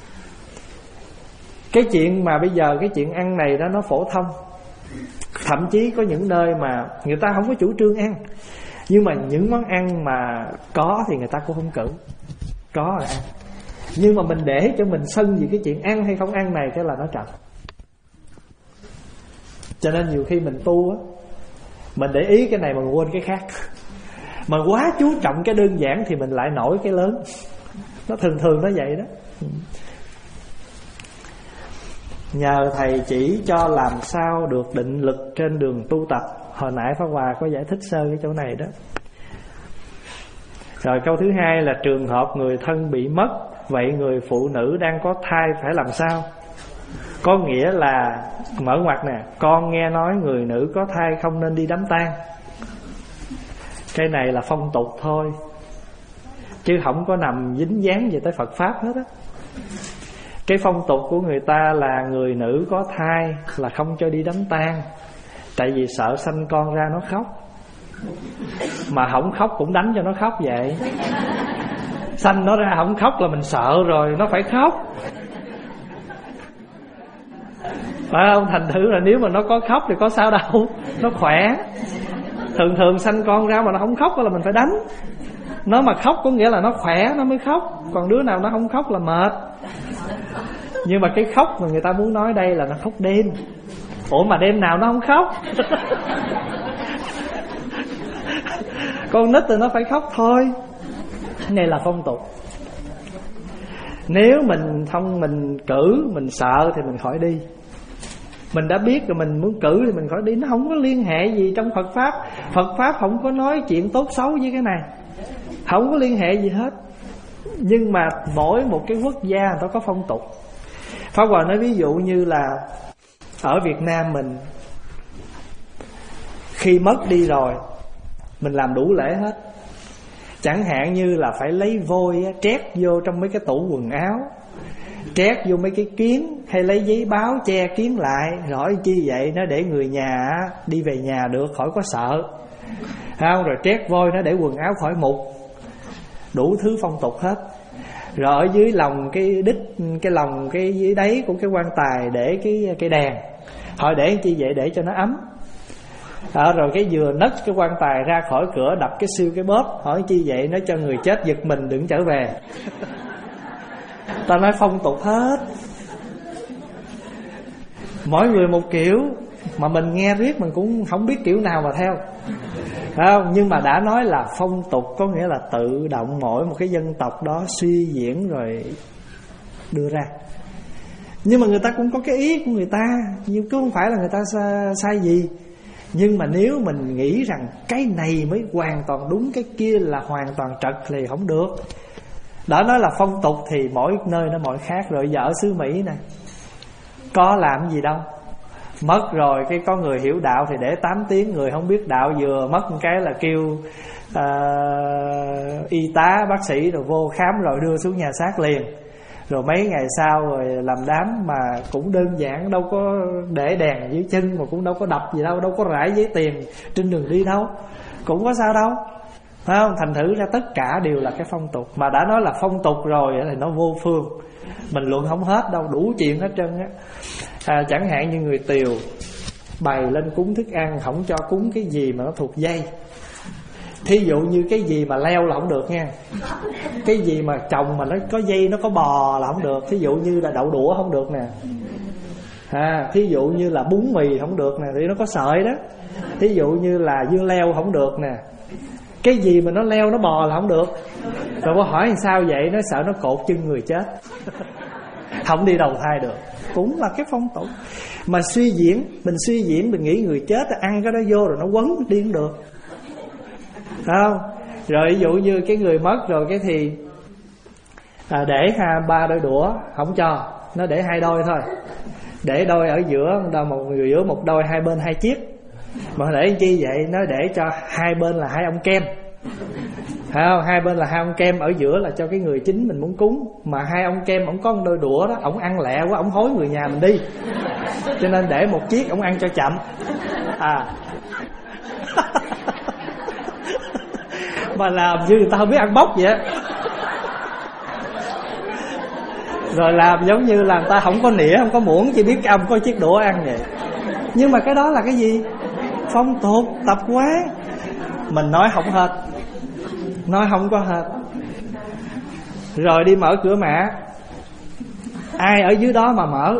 Cái chuyện mà bây giờ cái chuyện ăn này đó nó phổ thông. Thậm chí có những nơi mà người ta không có chủ trương ăn, nhưng mà những món ăn mà có thì người ta cũng không cử, có là ăn. Nhưng mà mình để cho mình sân vì cái chuyện ăn hay không ăn này, cái là nó trật. Cho nên nhiều khi mình tu á, mình để ý cái này mà quên cái khác. Mà quá chú trọng cái đơn giản thì mình lại nổi cái lớn. Nó thường thường nó vậy đó. Nhờ thầy chỉ cho làm sao được định lực trên đường tu tập. Hồi nãy Pháp Hòa có giải thích sơ cái chỗ này đó. Rồi câu thứ hai là trường hợp người thân bị mất, vậy người phụ nữ đang có thai phải làm sao? Có nghĩa là mở ngoặt nè, con nghe nói người nữ có thai không nên đi đám tang. Cái này là phong tục thôi, chứ không có nằm dính dáng về tới Phật Pháp hết á. Cái phong tục của người ta là người nữ có thai là không cho đi đám tang, tại vì sợ sanh con ra nó khóc. Mà không khóc cũng đánh cho nó khóc vậy. Sanh nó ra không khóc là mình sợ rồi, nó phải khóc, phải không? Thành thử là nếu mà nó có khóc thì có sao đâu, nó khỏe. Thường thường sanh con ra mà nó không khóc là mình phải đánh. Nó mà khóc có nghĩa là nó khỏe nó mới khóc, còn đứa nào nó không khóc là mệt. Nhưng mà cái khóc mà người ta muốn nói đây là nó khóc đêm. Ủa mà đêm nào nó không khóc? Con nít thì nó phải khóc thôi. Này là phong tục. Nếu mình không mình cử, mình sợ thì mình khỏi đi. Mình đã biết rồi mình muốn cử thì mình khỏi đi. Nó không có liên hệ gì trong Phật Pháp. Phật Pháp không có nói chuyện tốt xấu với cái này, không có liên hệ gì hết. Nhưng mà mỗi một cái quốc gia người ta có phong tục. Pháp Hòa nói ví dụ như là ở Việt Nam mình, khi mất đi rồi mình làm đủ lễ hết. Chẳng hạn như là phải lấy vôi trét vô trong mấy cái tủ quần áo, trét vô mấy cái kiến, hay lấy giấy báo che kiến lại. Rồi chi vậy? Nó để người nhà đi về nhà được, khỏi có sợ, không? Rồi trét vôi nó để quần áo khỏi mục. Đủ thứ phong tục hết. Rồi ở dưới lòng cái đít, cái lòng cái dưới đáy của cái quan tài để cái cái đèn. Họ để chi vậy? Để cho nó ấm. À, rồi cái vừa nấc cái quan tài ra khỏi cửa đập cái siêu cái bóp. Hỏi chi vậy? Nó cho người chết giật mình đừng trở về. Ta nói phong tục hết, mỗi người một kiểu, mà mình nghe riết mình cũng không biết kiểu nào mà theo, phải không? Nhưng mà đã nói là phong tục có nghĩa là tự động mỗi một cái dân tộc đó suy diễn rồi đưa ra. Nhưng mà người ta cũng có cái ý của người ta, nhưng cứ không phải là người ta sai, sai gì. Nhưng mà nếu mình nghĩ rằng cái này mới hoàn toàn đúng, cái kia là hoàn toàn trật thì không được. Đã nói là phong tục thì mỗi nơi nó mỗi khác. Rồi giờ ở xứ Mỹ này có làm gì đâu, Mất rồi cái có người hiểu đạo thì để tám tiếng, người không biết đạo vừa mất một cái là kêu uh, y tá bác sĩ rồi vô khám rồi đưa xuống nhà xác liền. Rồi mấy ngày sau rồi làm đám, mà cũng đơn giản, đâu có để đèn dưới chân, mà cũng đâu có đập gì đâu, đâu có rải giấy tiền trên đường đi đâu, cũng có sao đâu, phải không? Thành thử ra tất cả đều là cái phong tục. Mà đã nói là phong tục rồi thì nó vô phương, mình luận không hết đâu, đủ chuyện hết trơn á. À, chẳng hạn như người Tiều bày lên cúng thức ăn, không cho cúng cái gì mà nó thuộc dây. Thí dụ như cái gì mà leo là không được nha, cái gì mà trồng mà nó có dây, nó có bò là không được. Thí dụ như là đậu đũa không được nè, à, thí dụ như là bún mì không được nè, vì nó có sợi đó. Thí dụ như là dưa leo không được nè, cái gì mà nó leo nó bò là không được. Rồi có hỏi sao vậy, nó sợ nó cột chân người chết không đi đầu thai được. Cũng là cái phong tục mà suy diễn. Mình suy diễn, mình nghĩ người chết ăn cái đó vô rồi nó quấn đi không được, không? Rồi ví dụ như cái người mất rồi cái thì à, để ha, ba đôi đũa không cho, nó để hai đôi thôi. Để đôi ở giữa, một người giữa một đôi, hai bên hai chiếc. Mà để chi vậy? Nó để cho hai bên là hai ông kem, phải không? Hai bên là hai ông kem, ở giữa là cho cái người chính mình muốn cúng. Mà hai ông kem, ổng có một đôi đũa đó, ổng ăn lẹ quá, ổng hối người nhà mình đi, cho nên để một chiếc, ổng ăn cho chậm. À mà làm như người ta không biết ăn bốc vậy á. Rồi làm giống như là người ta không có nĩa, không có muỗng, chỉ biết ông có chiếc đũa ăn vậy. Nhưng mà cái đó là cái gì? Phong tục, tập quán. Mình nói không hết, nói không có hết. Rồi đi mở cửa mả, ai ở dưới đó mà mở,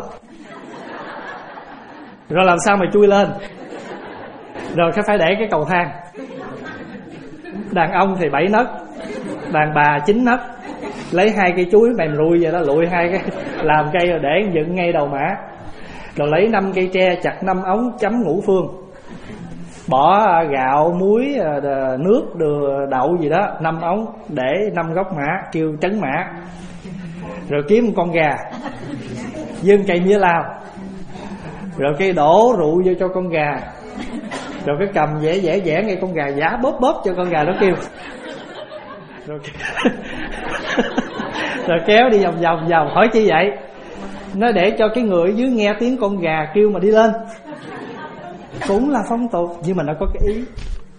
rồi làm sao mà chui lên. Rồi cái phải để cái cầu thang. Đàn ông thì bảy nấc, đàn bà chín nấc. Lấy hai cây chuối mềm rui vậy đó, lụi hai cái làm cây rồi để dựng ngay đầu mã. Rồi lấy năm cây tre chặt năm ống chấm ngũ phương, bỏ gạo, muối, nước, đậu gì đó, năm ống để năm góc mã, kêu trấn mã. Rồi kiếm một con gà, dâng cây mía lao, rồi cái đổ rượu vô cho con gà. Rồi cái cầm vẽ vẽ vẽ ngay con gà, giả bóp bóp cho con gà nó kêu. Rồi, rồi kéo đi vòng vòng vòng. Hỏi chi vậy? Nó để cho cái người ở dưới nghe tiếng con gà kêu mà đi lên. Cũng là phong tục, nhưng mà nó có cái ý.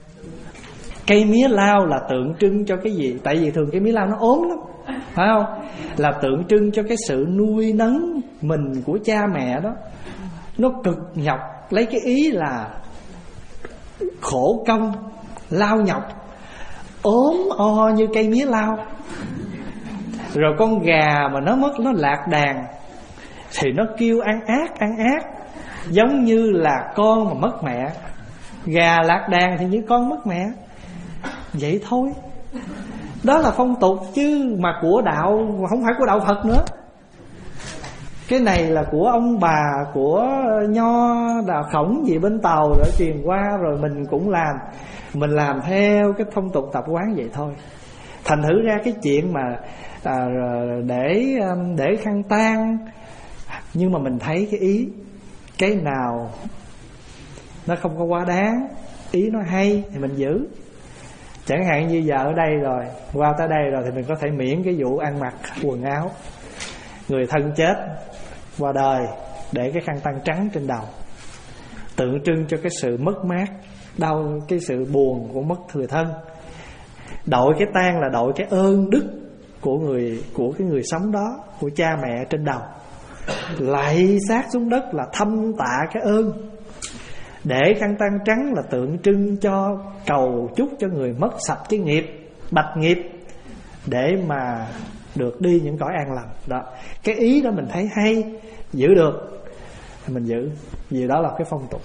Cây mía lao là tượng trưng cho cái gì? Tại vì thường cây mía lao nó ốm lắm, phải không? Là tượng trưng cho cái sự nuôi nấng mình của cha mẹ đó. Nó cực nhọc, lấy cái ý là khổ công, lao nhọc, ốm o như cây mía lao. Rồi con gà mà nó mất, nó lạc đàn thì nó kêu ăn ác, ăn ác, giống như là con mà mất mẹ. Gà lạc đàn thì như con mất mẹ, vậy thôi. Đó là phong tục, chứ mà của đạo, không phải của đạo Phật nữa. Cái này là của ông bà, của nho Đào Khổng gì bên Tàu rồi truyền qua, rồi mình cũng làm. Mình làm theo cái phong tục tập quán vậy thôi. Thành thử ra cái chuyện mà à, để để khăn tang, nhưng mà mình thấy cái ý, cái nào nó không có quá đáng, ý nó hay thì mình giữ. Chẳng hạn như giờ ở đây rồi, qua tới đây rồi thì mình có thể miễn cái vụ ăn mặc quần áo. Người thân chết qua đời để cái khăn tang trắng trên đầu, tượng trưng cho cái sự mất mát, đau, cái sự buồn của mất người thân. Đội cái tang là đội cái ơn đức của người, của cái người sống đó, của cha mẹ trên đầu. Lạy xác xuống đất là thăm tạ cái ơn. Để khăn tang trắng là tượng trưng cho cầu chúc cho người mất sạch cái nghiệp, bạch nghiệp, để mà được đi những cõi an lành đó. Cái ý đó mình thấy hay, giữ được thì mình giữ, vì đó là cái phong tục.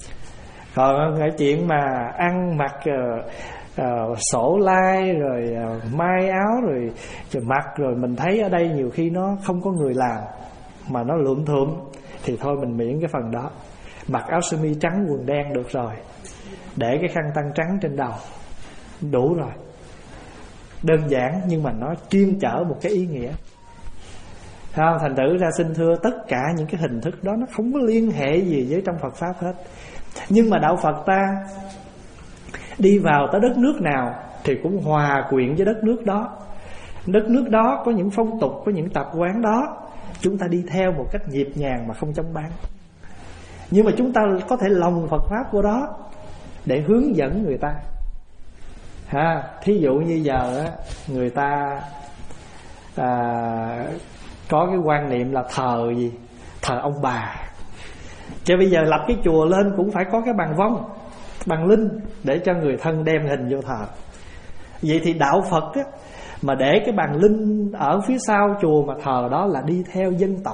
Còn cái chuyện mà ăn mặc uh, uh, sổ lai rồi uh, may áo rồi, rồi mặc, rồi mình thấy ở đây nhiều khi nó không có người làm mà nó lượm thượm, thì thôi mình miễn cái phần đó. Mặc áo sơ mi trắng quần đen được rồi, để cái khăn tang trắng trên đầu, đủ rồi. Đơn giản nhưng mà nó chuyên chở một cái ý nghĩa. không? Thành thử ra xin thưa, tất cả những cái hình thức đó nó không có liên hệ gì với trong Phật Pháp hết. Nhưng mà đạo Phật ta đi vào tới đất nước nào thì cũng hòa quyện với đất nước đó. Đất nước đó có những phong tục, có những tập quán đó, chúng ta đi theo một cách nhịp nhàng mà không chóng vánh. Nhưng mà chúng ta có thể lồng Phật Pháp của đó để hướng dẫn người ta ha. Thí dụ như giờ á, người ta à, có cái quan niệm là thờ gì? Thờ ông bà. Chứ bây giờ lập cái chùa lên cũng phải có cái bàn vong, bàn linh, để cho người thân đem hình vô thờ. Vậy thì đạo Phật á, mà để cái bàn linh ở phía sau chùa mà thờ, đó là đi theo dân tộc.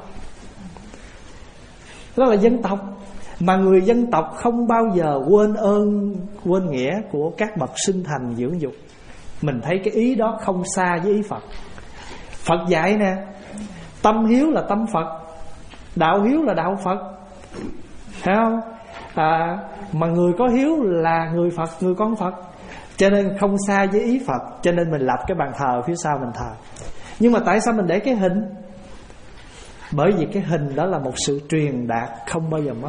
Đó là dân tộc. Mà người dân tộc không bao giờ quên ơn, quên nghĩa của các bậc sinh thành dưỡng dục. Mình thấy cái ý đó không xa với ý Phật. Phật dạy nè, tâm hiếu là tâm Phật, đạo hiếu là đạo Phật, thấy không? À, mà người có hiếu là người Phật, người con Phật, cho nên không xa với ý Phật. Cho nên mình lập cái bàn thờ phía sau mình thờ. Nhưng mà tại sao mình để cái hình? Bởi vì cái hình đó là một sự truyền đạt không bao giờ mất.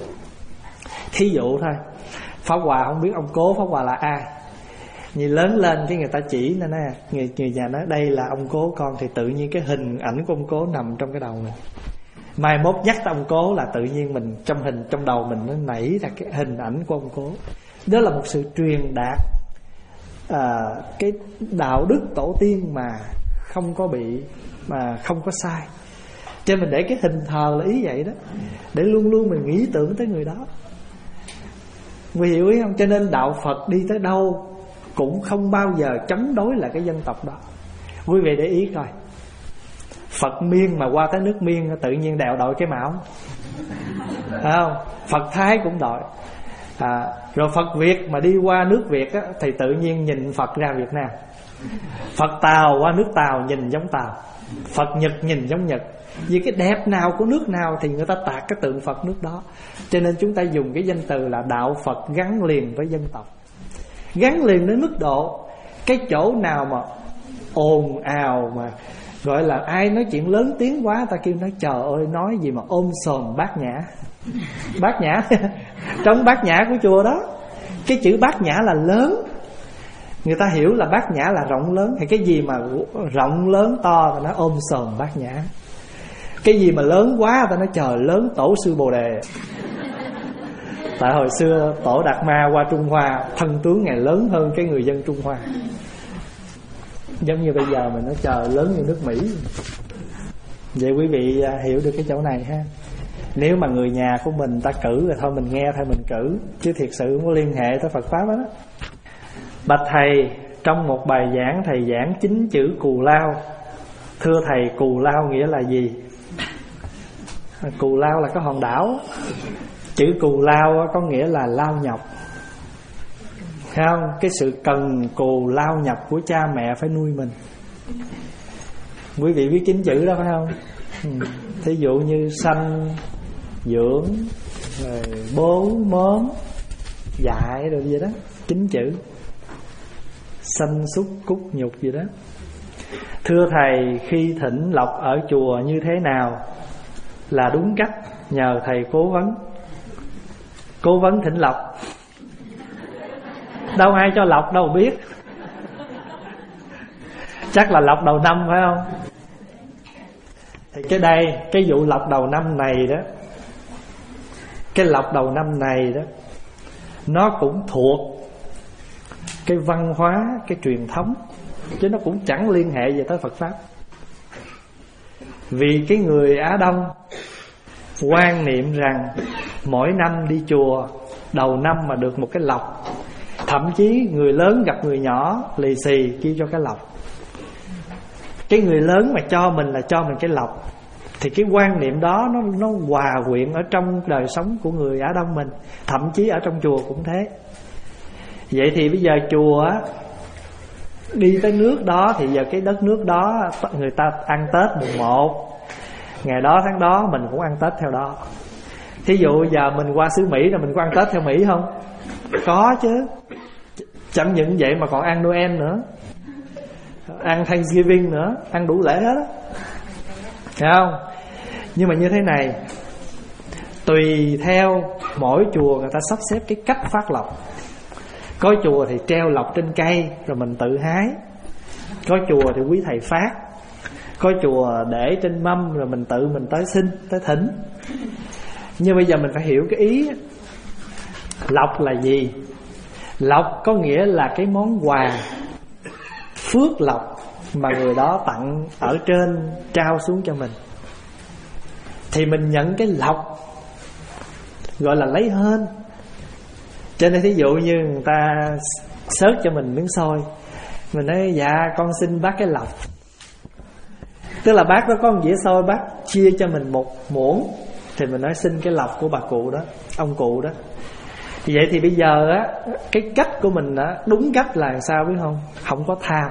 Thí dụ thôi, Pháp Hòa không biết ông Cố Pháp Hòa là ai, nhưng lớn lên cái người ta chỉ nên nè, người, người nhà nói đây là ông Cố con, thì tự nhiên cái hình ảnh của ông Cố nằm trong cái đầu mình. Mai mốt nhắc tới ông Cố là tự nhiên mình trong hình trong đầu mình nó nảy ra cái hình ảnh của ông Cố. Đó là một sự truyền đạt à, cái đạo đức tổ tiên mà không có bị, mà không có sai. Cho mình để cái hình thờ là ý vậy đó, để luôn luôn mình nghĩ tưởng tới người đó. Quý hiểu ý không? Cho nên đạo Phật đi tới đâu cũng không bao giờ chống đối lại cái dân tộc đó. Quý vị để ý coi, Phật Miên mà qua tới nước Miên tự nhiên đèo đội cái mão, phải không? Phật Thái cũng đội à, rồi Phật Việt mà đi qua nước Việt á, thì tự nhiên nhìn Phật ra Việt Nam. Phật Tàu qua nước Tàu nhìn giống Tàu, Phật Nhật nhìn giống Nhật. Vì cái đẹp nào của nước nào thì người ta tạc cái tượng Phật nước đó. Cho nên chúng ta dùng cái danh từ là đạo Phật gắn liền với dân tộc. Gắn liền đến mức độ cái chỗ nào mà ồn ào, mà gọi là ai nói chuyện lớn tiếng quá, ta kêu nói trời ơi nói gì mà ôm sòm bát nhã. Bát nhã trong bát nhã của chùa đó, cái chữ bát nhã là lớn. Người ta hiểu là bát nhã là rộng lớn. Thì cái gì mà rộng lớn to ta nói ôm sòm bát nhã. Cái gì mà lớn quá ta nói trời lớn tổ sư Bồ Đề. Tại hồi xưa tổ Đạt Ma qua Trung Hoa, thân tướng ngày lớn hơn cái người dân Trung Hoa. Giống như bây giờ mình nói trời lớn như nước Mỹ. Vậy quý vị hiểu được cái chỗ này ha. Nếu mà người nhà của mình ta cử rồi thôi mình nghe thôi mình cử, chứ thiệt sự không có liên hệ tới Phật Pháp đó. Bạch thầy, trong một bài giảng thầy giảng chín chữ cù lao. Thưa thầy, cù lao nghĩa là gì? Cù lao là cái hòn đảo. Chữ cù lao có nghĩa là lao nhọc, thấy không? Cái sự cần cù lao nhọc của cha mẹ phải nuôi mình. Quý vị biết chín chữ đó phải không? Ừ. Thí dụ như sanh, dưỡng, rồi bố, mớm, dạy rồi gì đó. Chín chữ. Sanh, xúc, cúc, nhục gì đó. Thưa thầy, khi thỉnh lộc ở chùa như thế nào là đúng cách? Nhờ thầy cố vấn. Cố vấn thỉnh lộc, đâu ai cho lộc đâu biết. Chắc là lộc đầu năm phải không? Thì cái đây, cái vụ lộc đầu năm này đó, cái lộc đầu năm này đó, nó cũng thuộc cái văn hóa, cái truyền thống, chứ nó cũng chẳng liên hệ gì tới Phật Pháp. Vì cái người Á Đông quan niệm rằng mỗi năm đi chùa đầu năm mà được một cái lộc, thậm chí người lớn gặp người nhỏ lì xì kêu cho cái lộc. Cái người lớn mà cho mình là cho mình cái lộc, thì cái quan niệm đó nó, nó hòa quyện ở trong đời sống của người Á Đông mình, thậm chí ở trong chùa cũng thế. Vậy thì bây giờ chùa á, đi tới nước đó thì giờ cái đất nước đó người ta ăn Tết mùng một, ngày đó tháng đó mình cũng ăn Tết theo đó. Thí dụ giờ mình qua xứ Mỹ rồi mình có ăn Tết theo Mỹ không? Có chứ. Chẳng những vậy mà còn ăn Noel nữa, ăn Thanksgiving nữa, ăn đủ lễ hết á. Thấy không? Nhưng mà như thế này, tùy theo mỗi chùa người ta sắp xếp cái cách phát lộc. Có chùa thì treo lộc trên cây rồi mình tự hái, có chùa thì quý thầy phát, có chùa để trên mâm rồi mình tự mình tới xin, tới thỉnh. Nhưng bây giờ mình phải hiểu cái ý lộc là gì. Lộc có nghĩa là cái món quà phước lộc mà người đó tặng ở trên trao xuống cho mình, thì mình nhận cái lộc gọi là lấy hên. Cho nên thí dụ như người ta xớt cho mình miếng xôi, mình nói dạ con xin bác cái lộc. Tức là bác đó có một dĩa xôi, bác chia cho mình một muỗng, thì mình nói xin cái lộc của bà cụ đó, ông cụ đó. Vậy thì bây giờ á, cái cách của mình á, đúng cách là sao biết không? Không có tham.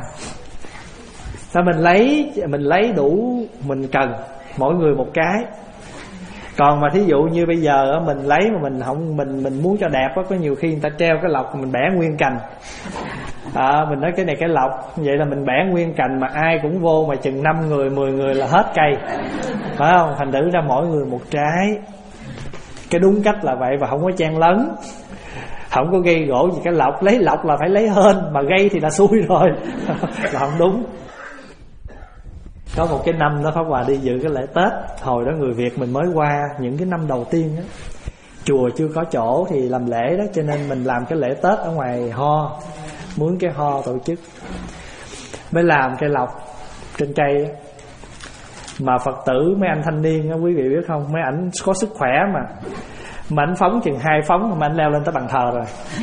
Sao mình lấy mình lấy đủ mình cần, mỗi người một cái. Còn mà thí dụ như bây giờ á, mình lấy mà mình không mình mình muốn cho đẹp á, có nhiều khi người ta treo cái lộc mình bẻ nguyên cành. À, mình nói cái này cái lộc, vậy là mình bẻ nguyên cành mà ai cũng vô, mà chừng năm người, mười người là hết cây, phải không? Thành thử ra mỗi người một trái. Cái đúng cách là vậy, và không có chen lấn, không có gây gỗ gì cái lộc. Lấy lộc là phải lấy hên, mà gây thì đã xui rồi là không đúng. Có một cái năm đó Pháp Hòa đi dự cái lễ Tết. Hồi đó người Việt mình mới qua, những cái năm đầu tiên đó, chùa chưa có chỗ thì làm lễ đó, cho nên mình làm cái lễ Tết ở ngoài ho, mướn cái ho tổ chức, mới làm cây lộc trên cây đó. Mà Phật tử mấy anh thanh niên đó, quý vị biết không, mấy ảnh có sức khỏe mà mà ảnh phóng chừng hai phóng mà ảnh leo lên tới bàn thờ rồi.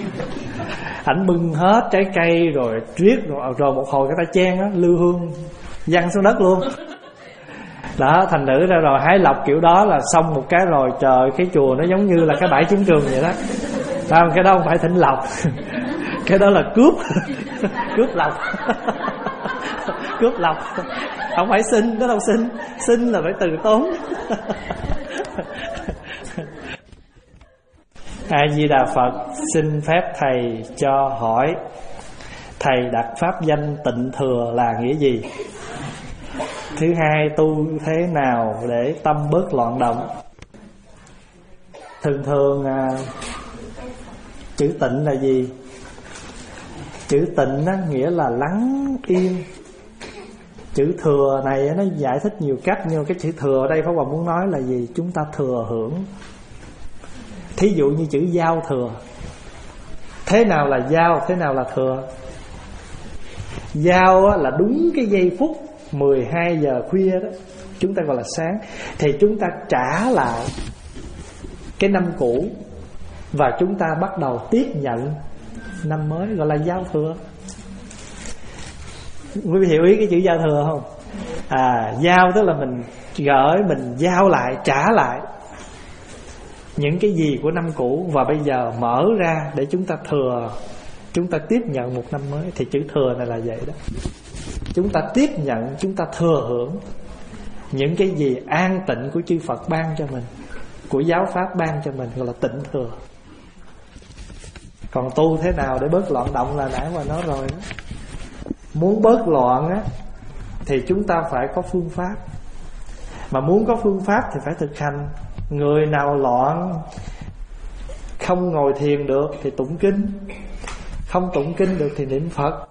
Ảnh bưng hết trái cây rồi riết rồi, rồi một hồi cái ta chen á, lư hương văng xuống đất luôn đó. Thành nữ ra rồi hái lộc kiểu đó là xong một cái rồi. Trời, cái chùa nó giống như là cái bãi chiến trường vậy đó. Không, cái đó không phải thỉnh lộc cái đó là cướp cướp lộc cướp lộc, không phải xin, có đâu xin. Xin là phải từ tốn. A Di Đà Phật. Xin phép thầy cho hỏi, thầy đặt pháp danh Tịnh Thừa là nghĩa gì? Thứ hai, tu thế nào để tâm bớt loạn động? Thường thường à, chữ tịnh là gì? Chữ tịnh á, nghĩa là lắng yên. Chữ thừa này nó giải thích nhiều cách, nhưng cái chữ thừa ở đây Pháp Hòa muốn nói là gì? Chúng ta thừa hưởng. Thí dụ như chữ giao thừa. Thế nào là giao, thế nào là thừa? Giao là đúng cái giây phút mười hai giờ khuya đó, chúng ta gọi là sáng, thì chúng ta trả lại cái năm cũ và chúng ta bắt đầu tiếp nhận năm mới, gọi là giao thừa. Quý vị hiểu ý cái chữ giao thừa không? À, giao tức là mình gửi, mình giao lại, trả lại những cái gì của năm cũ, và bây giờ mở ra để chúng ta thừa, chúng ta tiếp nhận một năm mới. Thì chữ thừa này là vậy đó. Chúng ta tiếp nhận, chúng ta thừa hưởng những cái gì an tịnh của chư Phật ban cho mình, của giáo pháp ban cho mình, gọi là tịnh thừa. Còn tu thế nào để bớt loạn động là nãy mà nói rồi đó. Muốn bớt loạn á, thì chúng ta phải có phương pháp. Mà muốn có phương pháp thì phải thực hành. Người nào loạn, không ngồi thiền được thì tụng kinh, không tụng kinh được thì niệm Phật.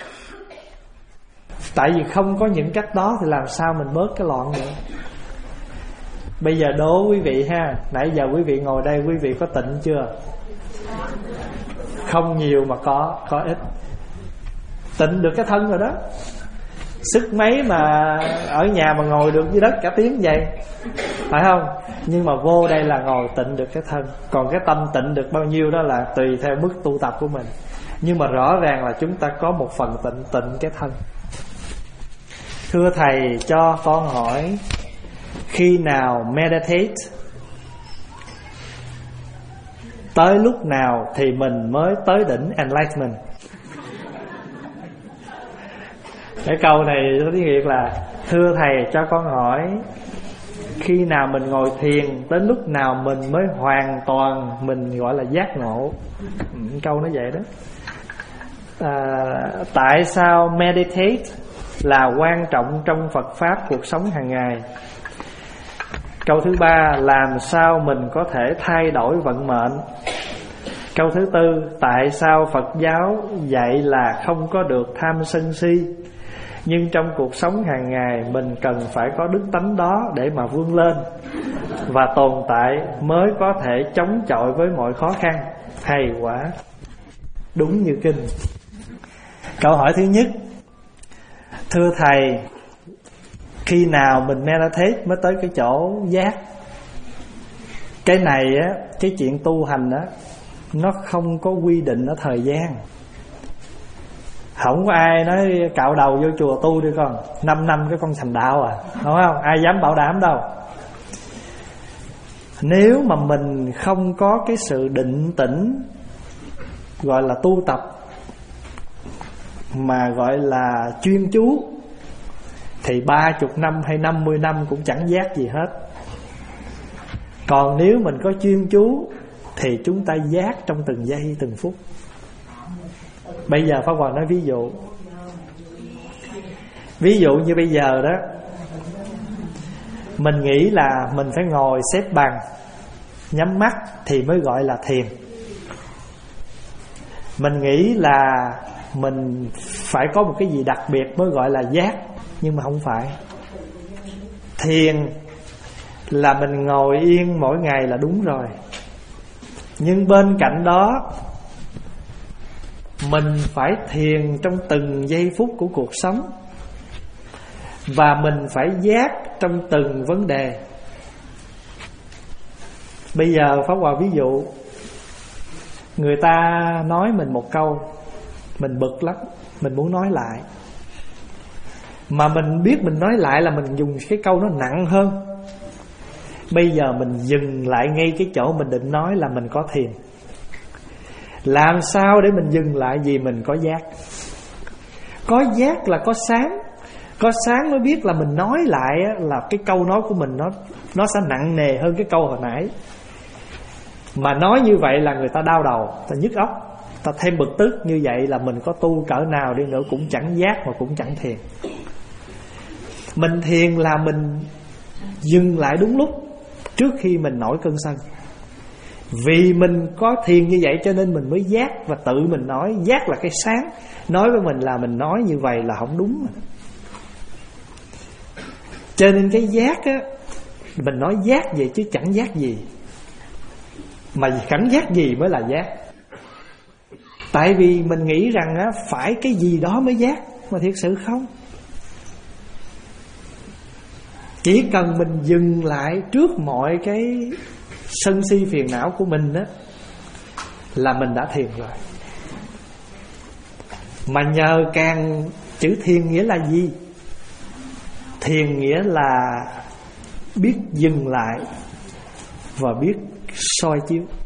Tại vì không có những cách đó thì làm sao mình bớt cái loạn được. Bây giờ đố quý vị ha, nãy giờ quý vị ngồi đây, quý vị có tịnh chưa? Không nhiều mà có, có ít. Tịnh được cái thân rồi đó. Sức mấy mà ở nhà mà ngồi được dưới đất cả tiếng vậy, phải không? Nhưng mà vô đây là ngồi tịnh được cái thân. Còn cái tâm tịnh được bao nhiêu đó là tùy theo mức tu tập của mình. Nhưng mà rõ ràng là chúng ta có một phần tịnh tịnh cái thân. Thưa thầy, cho con hỏi, khi nào meditate, tới lúc nào thì mình mới tới đỉnh enlightenment? Cái câu này có tiếng Việt là: thưa thầy, cho con hỏi, khi nào mình ngồi thiền, đến lúc nào mình mới hoàn toàn, mình gọi là giác ngộ. ừ, Câu nó vậy đó. à, Tại sao meditate là quan trọng trong Phật Pháp cuộc sống hàng ngày? Câu thứ ba, làm sao mình có thể thay đổi vận mệnh. Câu thứ tư, tại sao Phật giáo dạy là không có được tham sân si, nhưng trong cuộc sống hàng ngày mình cần phải có đức tánh đó để mà vươn lên và tồn tại, mới có thể chống chọi với mọi khó khăn. Hay quá, đúng như kinh. Câu hỏi thứ nhất, thưa Thầy, khi nào mình meditate mới tới cái chỗ giác? Cái này á, cái chuyện tu hành á, nó không có quy định ở thời gian. Không có ai nói cạo đầu vô chùa tu đi con, năm năm cái con thành đạo à, đúng không? Ai dám bảo đảm đâu. Nếu mà mình không có cái sự định tĩnh, gọi là tu tập, mà gọi là chuyên chú, thì ba chục năm hay năm mươi năm cũng chẳng giác gì hết. Còn nếu mình có chuyên chú thì chúng ta giác trong từng giây từng phút. Bây giờ Pháp Hòa nói ví dụ. Ví dụ như bây giờ đó, mình nghĩ là mình phải ngồi xếp bằng, nhắm mắt thì mới gọi là thiền. Mình nghĩ là mình phải có một cái gì đặc biệt mới gọi là giác. Nhưng mà không phải. Thiền là mình ngồi yên mỗi ngày là đúng rồi. Nhưng bên cạnh đó, mình phải thiền trong từng giây phút của cuộc sống, và mình phải giác trong từng vấn đề. Bây giờ Pháp Hòa ví dụ, người ta nói mình một câu, mình bực lắm, mình muốn nói lại, mà mình biết mình nói lại là mình dùng cái câu nó nặng hơn. Bây giờ mình dừng lại ngay cái chỗ mình định nói là mình có thiền. Làm sao để mình dừng lại? Vì mình có giác. Có giác là có sáng. Có sáng mới biết là mình nói lại là cái câu nói của mình Nó nó sẽ nặng nề hơn cái câu hồi nãy. Mà nói như vậy là người ta đau đầu, ta nhức óc, ta thêm bực tức. Như vậy là mình có tu cỡ nào đi nữa cũng chẳng giác mà cũng chẳng thiền. Mình thiền là mình dừng lại đúng lúc trước khi mình nổi cơn sân. Vì mình có thiền như vậy cho nên mình mới giác và tự mình nói. Giác là cái sáng. Nói với mình là mình nói như vậy là không đúng. Cho nên cái giác á, mình nói giác vậy chứ chẳng giác gì. Mà chẳng giác gì mới là giác. Tại vì mình nghĩ rằng á, phải cái gì đó mới giác. Mà thiệt sự không. Chỉ cần mình dừng lại trước mọi cái sân si phiền não của mình á, là mình đã thiền rồi. Mà nhờ càng, chữ thiền nghĩa là gì? Thiền nghĩa là biết dừng lại và biết soi chiếu.